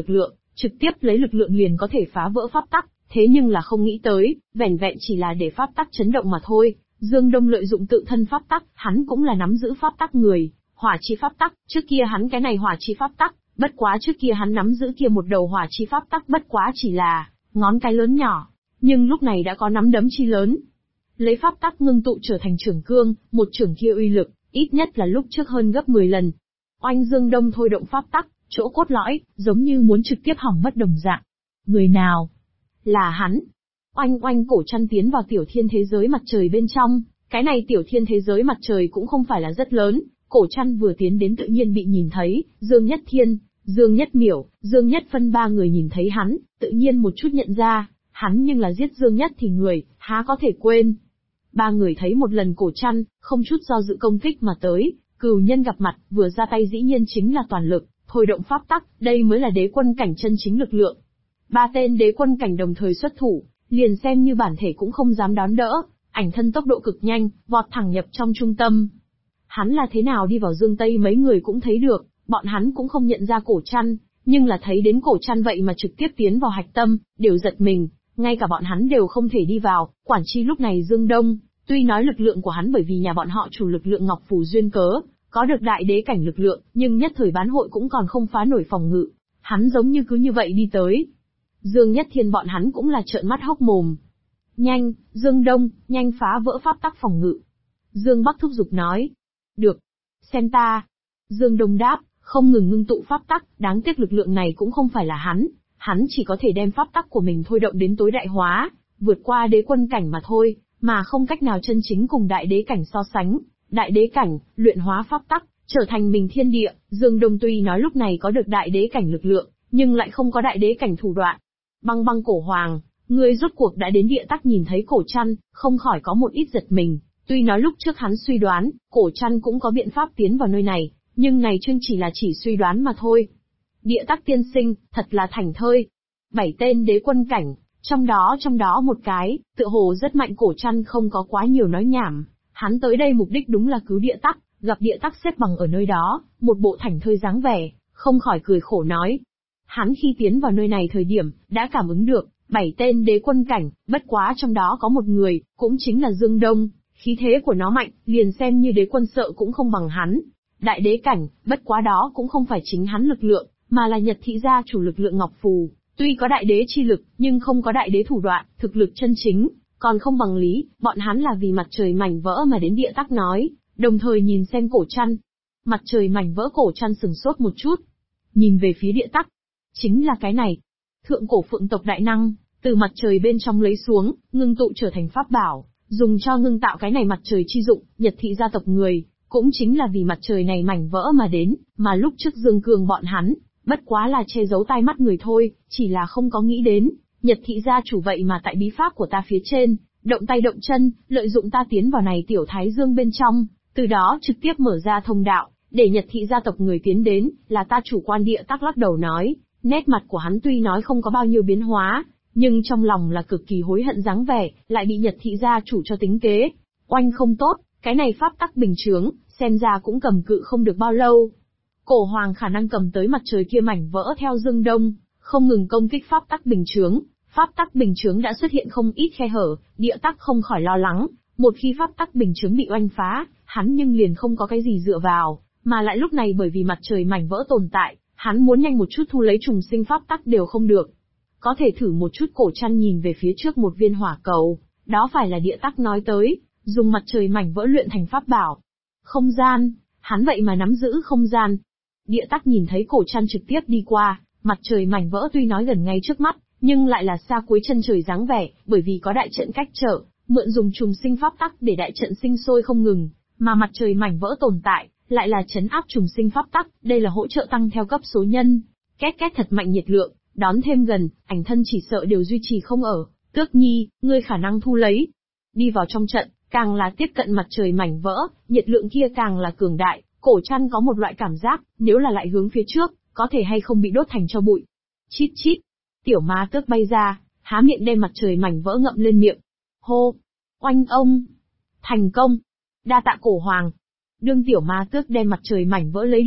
trực tiếp lấy lực lượng liền có thể phá vỡ pháp tắc, thế nhưng là không nghĩ tới, vẻn vẹn chỉ là để pháp tắc chấn động mà thôi. Dương Đông lợi dụng tự thân pháp tắc, hắn cũng là nắm giữ pháp tắc người, hỏa chi pháp tắc, trước kia hắn cái này hỏa chi pháp tắc, bất quá trước kia hắn nắm giữ kia một đầu hỏa chi pháp tắc bất quá chỉ là ngón cái lớn nhỏ, nhưng lúc này đã có nắm đấm chi lớn. Lấy pháp tắc ngưng tụ trở thành trưởng cương, một trưởng kia uy lực, ít nhất là lúc trước hơn gấp 10 lần. Oanh Dương Đông thôi động pháp tắc, chỗ cốt lõi, giống như muốn trực tiếp hỏng mất đồng dạng. Người nào? Là hắn. Oanh oanh cổ chăn tiến vào tiểu thiên thế giới mặt trời bên trong, cái này tiểu thiên thế giới mặt trời cũng không phải là rất lớn, cổ chăn vừa tiến đến tự nhiên bị nhìn thấy, Dương Nhất Thiên, Dương Nhất Miểu, Dương Nhất Phân ba người nhìn thấy hắn, tự nhiên một chút nhận ra, hắn nhưng là giết Dương Nhất thì người, há có thể quên. Ba người thấy một lần cổ chăn, không chút do dự công kích mà tới, cừu nhân gặp mặt, vừa ra tay dĩ nhiên chính là toàn lực, thôi động pháp tắc, đây mới là đế quân cảnh chân chính lực lượng. Ba tên đế quân cảnh đồng thời xuất thủ, liền xem như bản thể cũng không dám đón đỡ, ảnh thân tốc độ cực nhanh, vọt thẳng nhập trong trung tâm. Hắn là thế nào đi vào Dương Tây mấy người cũng thấy được, bọn hắn cũng không nhận ra cổ chăn, nhưng là thấy đến cổ chăn vậy mà trực tiếp tiến vào hạch tâm, đều giật mình, ngay cả bọn hắn đều không thể đi vào, quản chi lúc này Dương Đông, tuy nói lực lượng của hắn bởi vì nhà bọn họ chủ lực lượng Ngọc Phù duyên cớ, có được đại đế cảnh lực lượng, nhưng nhất thời bán hội cũng còn không phá nổi phòng ngự, hắn giống như cứ như vậy đi tới. Dương Nhất Thiên bọn hắn cũng là trợn mắt hốc mồm. Nhanh, Dương Đông, nhanh phá vỡ pháp tắc phòng ngự. Dương Bắc thúc giục nói. Được. Xem ta. Dương Đông đáp, không ngừng ngưng tụ pháp tắc, đáng tiếc lực lượng này cũng không phải là hắn chỉ có thể đem pháp tắc của mình thôi động đến tối đại hóa, vượt qua đế quân cảnh mà thôi, mà không cách nào chân chính cùng đại đế cảnh so sánh. Đại đế cảnh, luyện hóa pháp tắc, trở thành mình thiên địa, Dương Đông tuy nói lúc này có được đại đế cảnh lực lượng, nhưng lại không có đại đế cảnh thủ đoạn. Băng băng cổ hoàng, ngươi rốt cuộc đã đến địa tắc nhìn thấy cổ chăn, không khỏi có một ít giật mình, tuy nói lúc trước hắn suy đoán, cổ chăn cũng có biện pháp tiến vào nơi này, nhưng này chương chỉ suy đoán mà thôi. Địa tắc tiên sinh, thật là thảnh thơi. 7 tên đế quân cảnh, trong đó một cái, tựa hồ rất mạnh cổ chăn không có quá nhiều nói nhảm, hắn tới đây mục đích đúng là cứu địa tắc, gặp địa tắc xếp bằng ở nơi đó, một bộ thảnh thơi dáng vẻ, không khỏi cười khổ nói. Hắn khi tiến vào nơi này thời điểm, đã cảm ứng được, 7 tên đế quân cảnh, bất quá trong đó có một người, cũng chính là Dương Đông, khí thế của nó mạnh, liền xem như đế quân sợ cũng không bằng hắn. Đại đế cảnh, bất quá đó cũng không phải chính hắn lực lượng, mà là Nhật thị gia chủ lực lượng Ngọc Phù, tuy có đại đế chi lực, nhưng không có đại đế thủ đoạn, thực lực chân chính, còn không bằng lý, bọn hắn là vì mặt trời mảnh vỡ mà đến địa tắc nói, đồng thời nhìn xem cổ chăn. Mặt trời mảnh vỡ cổ chăn sừng sốt một chút, nhìn về phía địa tắc. Chính là cái này. Thượng cổ phượng tộc đại năng, từ mặt trời bên trong lấy xuống, ngưng tụ trở thành pháp bảo, dùng cho ngưng tạo cái này mặt trời chi dụng, Nhật thị gia tộc người, cũng chính là vì mặt trời này mảnh vỡ mà đến, mà lúc trước Dương Cường bọn hắn, bất quá là che giấu tai mắt người thôi, chỉ là không có nghĩ đến, Nhật thị gia chủ vậy mà tại bí pháp của ta phía trên, động tay động chân, lợi dụng ta tiến vào này tiểu thái dương bên trong, từ đó trực tiếp mở ra thông đạo, để Nhật thị gia tộc người tiến đến, là ta chủ quan địa tắc lắc đầu nói. Nét mặt của hắn tuy nói không có bao nhiêu biến hóa, nhưng trong lòng là cực kỳ hối hận dáng vẻ, lại bị Nhật thị gia chủ cho tính kế. Oanh không tốt, cái này pháp tắc bình chướng, xem ra cũng cầm cự không được bao lâu. Cổ hoàng khả năng cầm tới mặt trời kia mảnh vỡ theo Dương Đông, không ngừng công kích pháp tắc bình chướng. Pháp tắc bình chướng đã xuất hiện không ít khe hở, địa tắc không khỏi lo lắng, một khi pháp tắc bình chướng bị oanh phá, hắn nhưng liền không có cái gì dựa vào, mà lại lúc này bởi vì mặt trời mảnh vỡ tồn tại, hắn muốn nhanh một chút thu lấy trùng sinh pháp tắc đều không được. Có thể thử một chút cổ chăn nhìn về phía trước một viên hỏa cầu, đó phải là địa tắc nói tới, dùng mặt trời mảnh vỡ luyện thành pháp bảo. Không gian, hắn vậy mà nắm giữ không gian. Địa tắc nhìn thấy cổ chăn trực tiếp đi qua, mặt trời mảnh vỡ tuy nói gần ngay trước mắt, nhưng lại là xa cuối chân trời dáng vẻ, bởi vì có đại trận cách trở, mượn dùng trùng sinh pháp tắc để đại trận sinh sôi không ngừng, mà mặt trời mảnh vỡ tồn tại, lại là chấn áp trùng sinh pháp tắc, đây là hỗ trợ tăng theo cấp số nhân. Két két thật mạnh nhiệt lượng, đón thêm gần, ảnh thân chỉ sợ đều duy trì không ở. Tước Nhi, ngươi khả năng thu lấy. Đi vào trong trận, càng là tiếp cận mặt trời mảnh vỡ, nhiệt lượng kia càng là cường đại, cổ chăn có một loại cảm giác, nếu là lại hướng phía trước, có thể hay không bị đốt thành tro bụi. Chít chít, tiểu ma tước bay ra, há miệng đem mặt trời mảnh vỡ ngậm lên miệng. Hô, oanh ông, thành công, đa tạ cổ hoàng. Đương tiểu ma tước đem mặt trời mảnh vỡ lấy đi,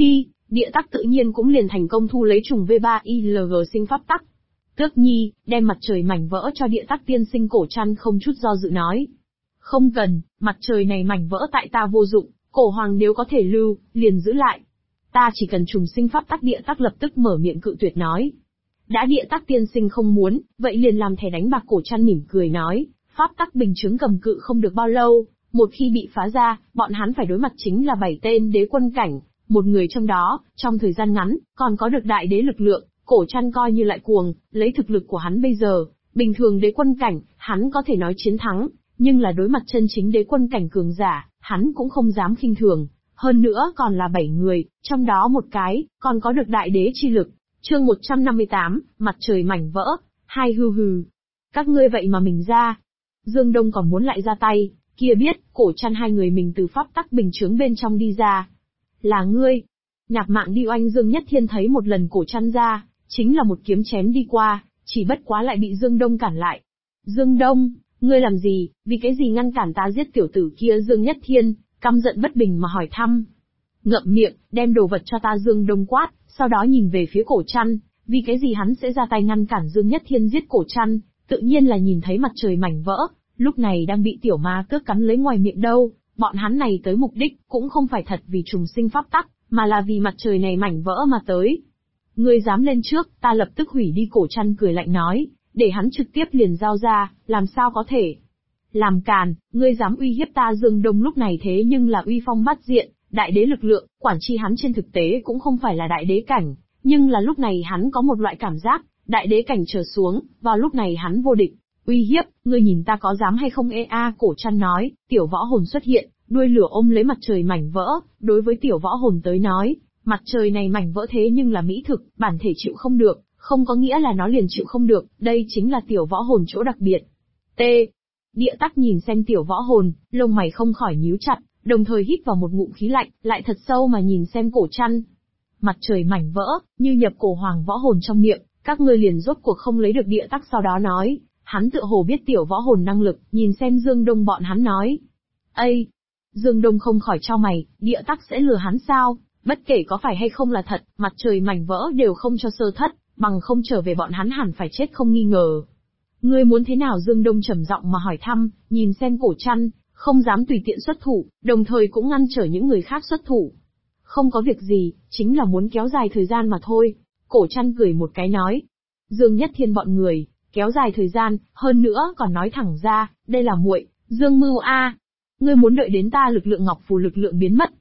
địa tắc tự nhiên cũng liền thành công thu lấy trùng V3ILG sinh pháp tắc. Tước Nhi, đem mặt trời mảnh vỡ cho địa tắc tiên sinh. Cổ Trăn không chút do dự nói. Không cần, mặt trời này mảnh vỡ tại ta vô dụng, cổ hoàng nếu có thể lưu, liền giữ lại. Ta chỉ cần trùng sinh pháp tắc. Địa tắc lập tức mở miệng cự tuyệt nói. Đã địa tắc tiên sinh không muốn, vậy liền làm thẻ đánh bạc. Cổ Trăn mỉm cười nói, pháp tắc bình chứng cầm cự không được bao lâu, một khi bị phá ra, bọn hắn phải đối mặt chính là 7 tên đế quân cảnh, một người trong đó, trong thời gian ngắn, còn có được đại đế lực lượng. Cổ Trăn coi như lại cuồng, lấy thực lực của hắn bây giờ, bình thường đế quân cảnh, hắn có thể nói chiến thắng, nhưng là đối mặt chân chính đế quân cảnh cường giả, hắn cũng không dám khinh thường. Hơn nữa còn là 7 người, trong đó một cái, còn có được đại đế chi lực. Chương 158, mặt trời mảnh vỡ, hai hừ hừ. Các ngươi vậy mà mình ra. Dương Đông còn muốn lại ra tay, kia biết, Cổ Trăn hai người mình từ pháp tắc bình chướng bên trong đi ra. Là ngươi. Nạp Mạng Đi Oanh Dương Nhất Thiên thấy một lần Cổ Trăn ra, chính là một kiếm chém đi qua, chỉ bất quá lại bị Dương Đông cản lại. Dương Đông, ngươi làm gì, vì cái gì ngăn cản ta giết tiểu tử kia? Dương Nhất Thiên, căm giận bất bình mà hỏi thăm. Ngậm miệng, đem đồ vật cho ta. Dương Đông quát, sau đó nhìn về phía Cổ Trăn, vì cái gì hắn sẽ ra tay ngăn cản Dương Nhất Thiên giết Cổ Trăn, tự nhiên là nhìn thấy mặt trời mảnh vỡ, lúc này đang bị tiểu ma tước cắn lấy ngoài miệng đâu, bọn hắn này tới mục đích, cũng không phải thật vì trùng sinh pháp tắc, mà là vì mặt trời này mảnh vỡ mà tới. Ngươi dám lên trước, ta lập tức hủy đi. Cổ Trăn cười lạnh nói, để hắn trực tiếp liền giao ra, làm sao có thể. Làm càn, ngươi dám uy hiếp ta? Dương Đông lúc này thế nhưng là uy phong bát diện, đại đế lực lượng, quản chi hắn trên thực tế cũng không phải là đại đế cảnh, nhưng là lúc này hắn có một loại cảm giác, đại đế cảnh trở xuống, vào lúc này hắn vô địch. Uy hiếp, ngươi nhìn ta có dám hay không? Cổ Trăn nói, tiểu võ hồn xuất hiện, đuôi lửa ôm lấy mặt trời mảnh vỡ, đối với tiểu võ hồn tới nói, mặt trời này mảnh vỡ thế nhưng là mỹ thực, bản thể chịu không được, không có nghĩa là nó liền chịu không được, đây chính là tiểu võ hồn chỗ đặc biệt. T. Địa tắc nhìn xem tiểu võ hồn, lông mày không khỏi nhíu chặt, đồng thời hít vào một ngụm khí lạnh, lại thật sâu mà nhìn xem Cổ Trăn. Mặt trời mảnh vỡ, như nhập cổ hoàng võ hồn trong miệng, các ngươi liền rốt cuộc không lấy được. Địa tắc sau đó nói, hắn tựa hồ biết tiểu võ hồn năng lực, nhìn xem Dương Đông bọn hắn nói. Ây! Dương Đông không khỏi chau mày, địa tắc sẽ lừa hắn sao? Bất kể có phải hay không là thật, mặt trời mảnh vỡ đều không cho sơ thất, bằng không trở về bọn hắn hẳn phải chết không nghi ngờ. Ngươi muốn thế nào? Dương Đông trầm giọng mà hỏi thăm, nhìn xem Cổ Trăn, không dám tùy tiện xuất thủ, đồng thời cũng ngăn trở những người khác xuất thủ. Không có việc gì, chính là muốn kéo dài thời gian mà thôi. Cổ Trăn cười một cái nói. Dương Nhất Thiên bọn người, kéo dài thời gian, hơn nữa còn nói thẳng ra, đây là muội, Dương Mưu a. Ngươi muốn đợi đến ta lực lượng ngọc phù lực lượng biến mất.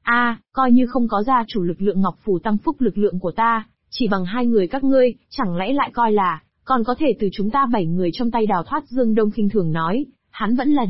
Coi như không có gia chủ lực lượng ngọc phù tăng phúc lực lượng của ta, chỉ bằng hai người các ngươi, chẳng lẽ lại coi là, còn có thể từ chúng ta 7 người trong tay đào thoát? Dương Đông khinh thường nói, hắn vẫn là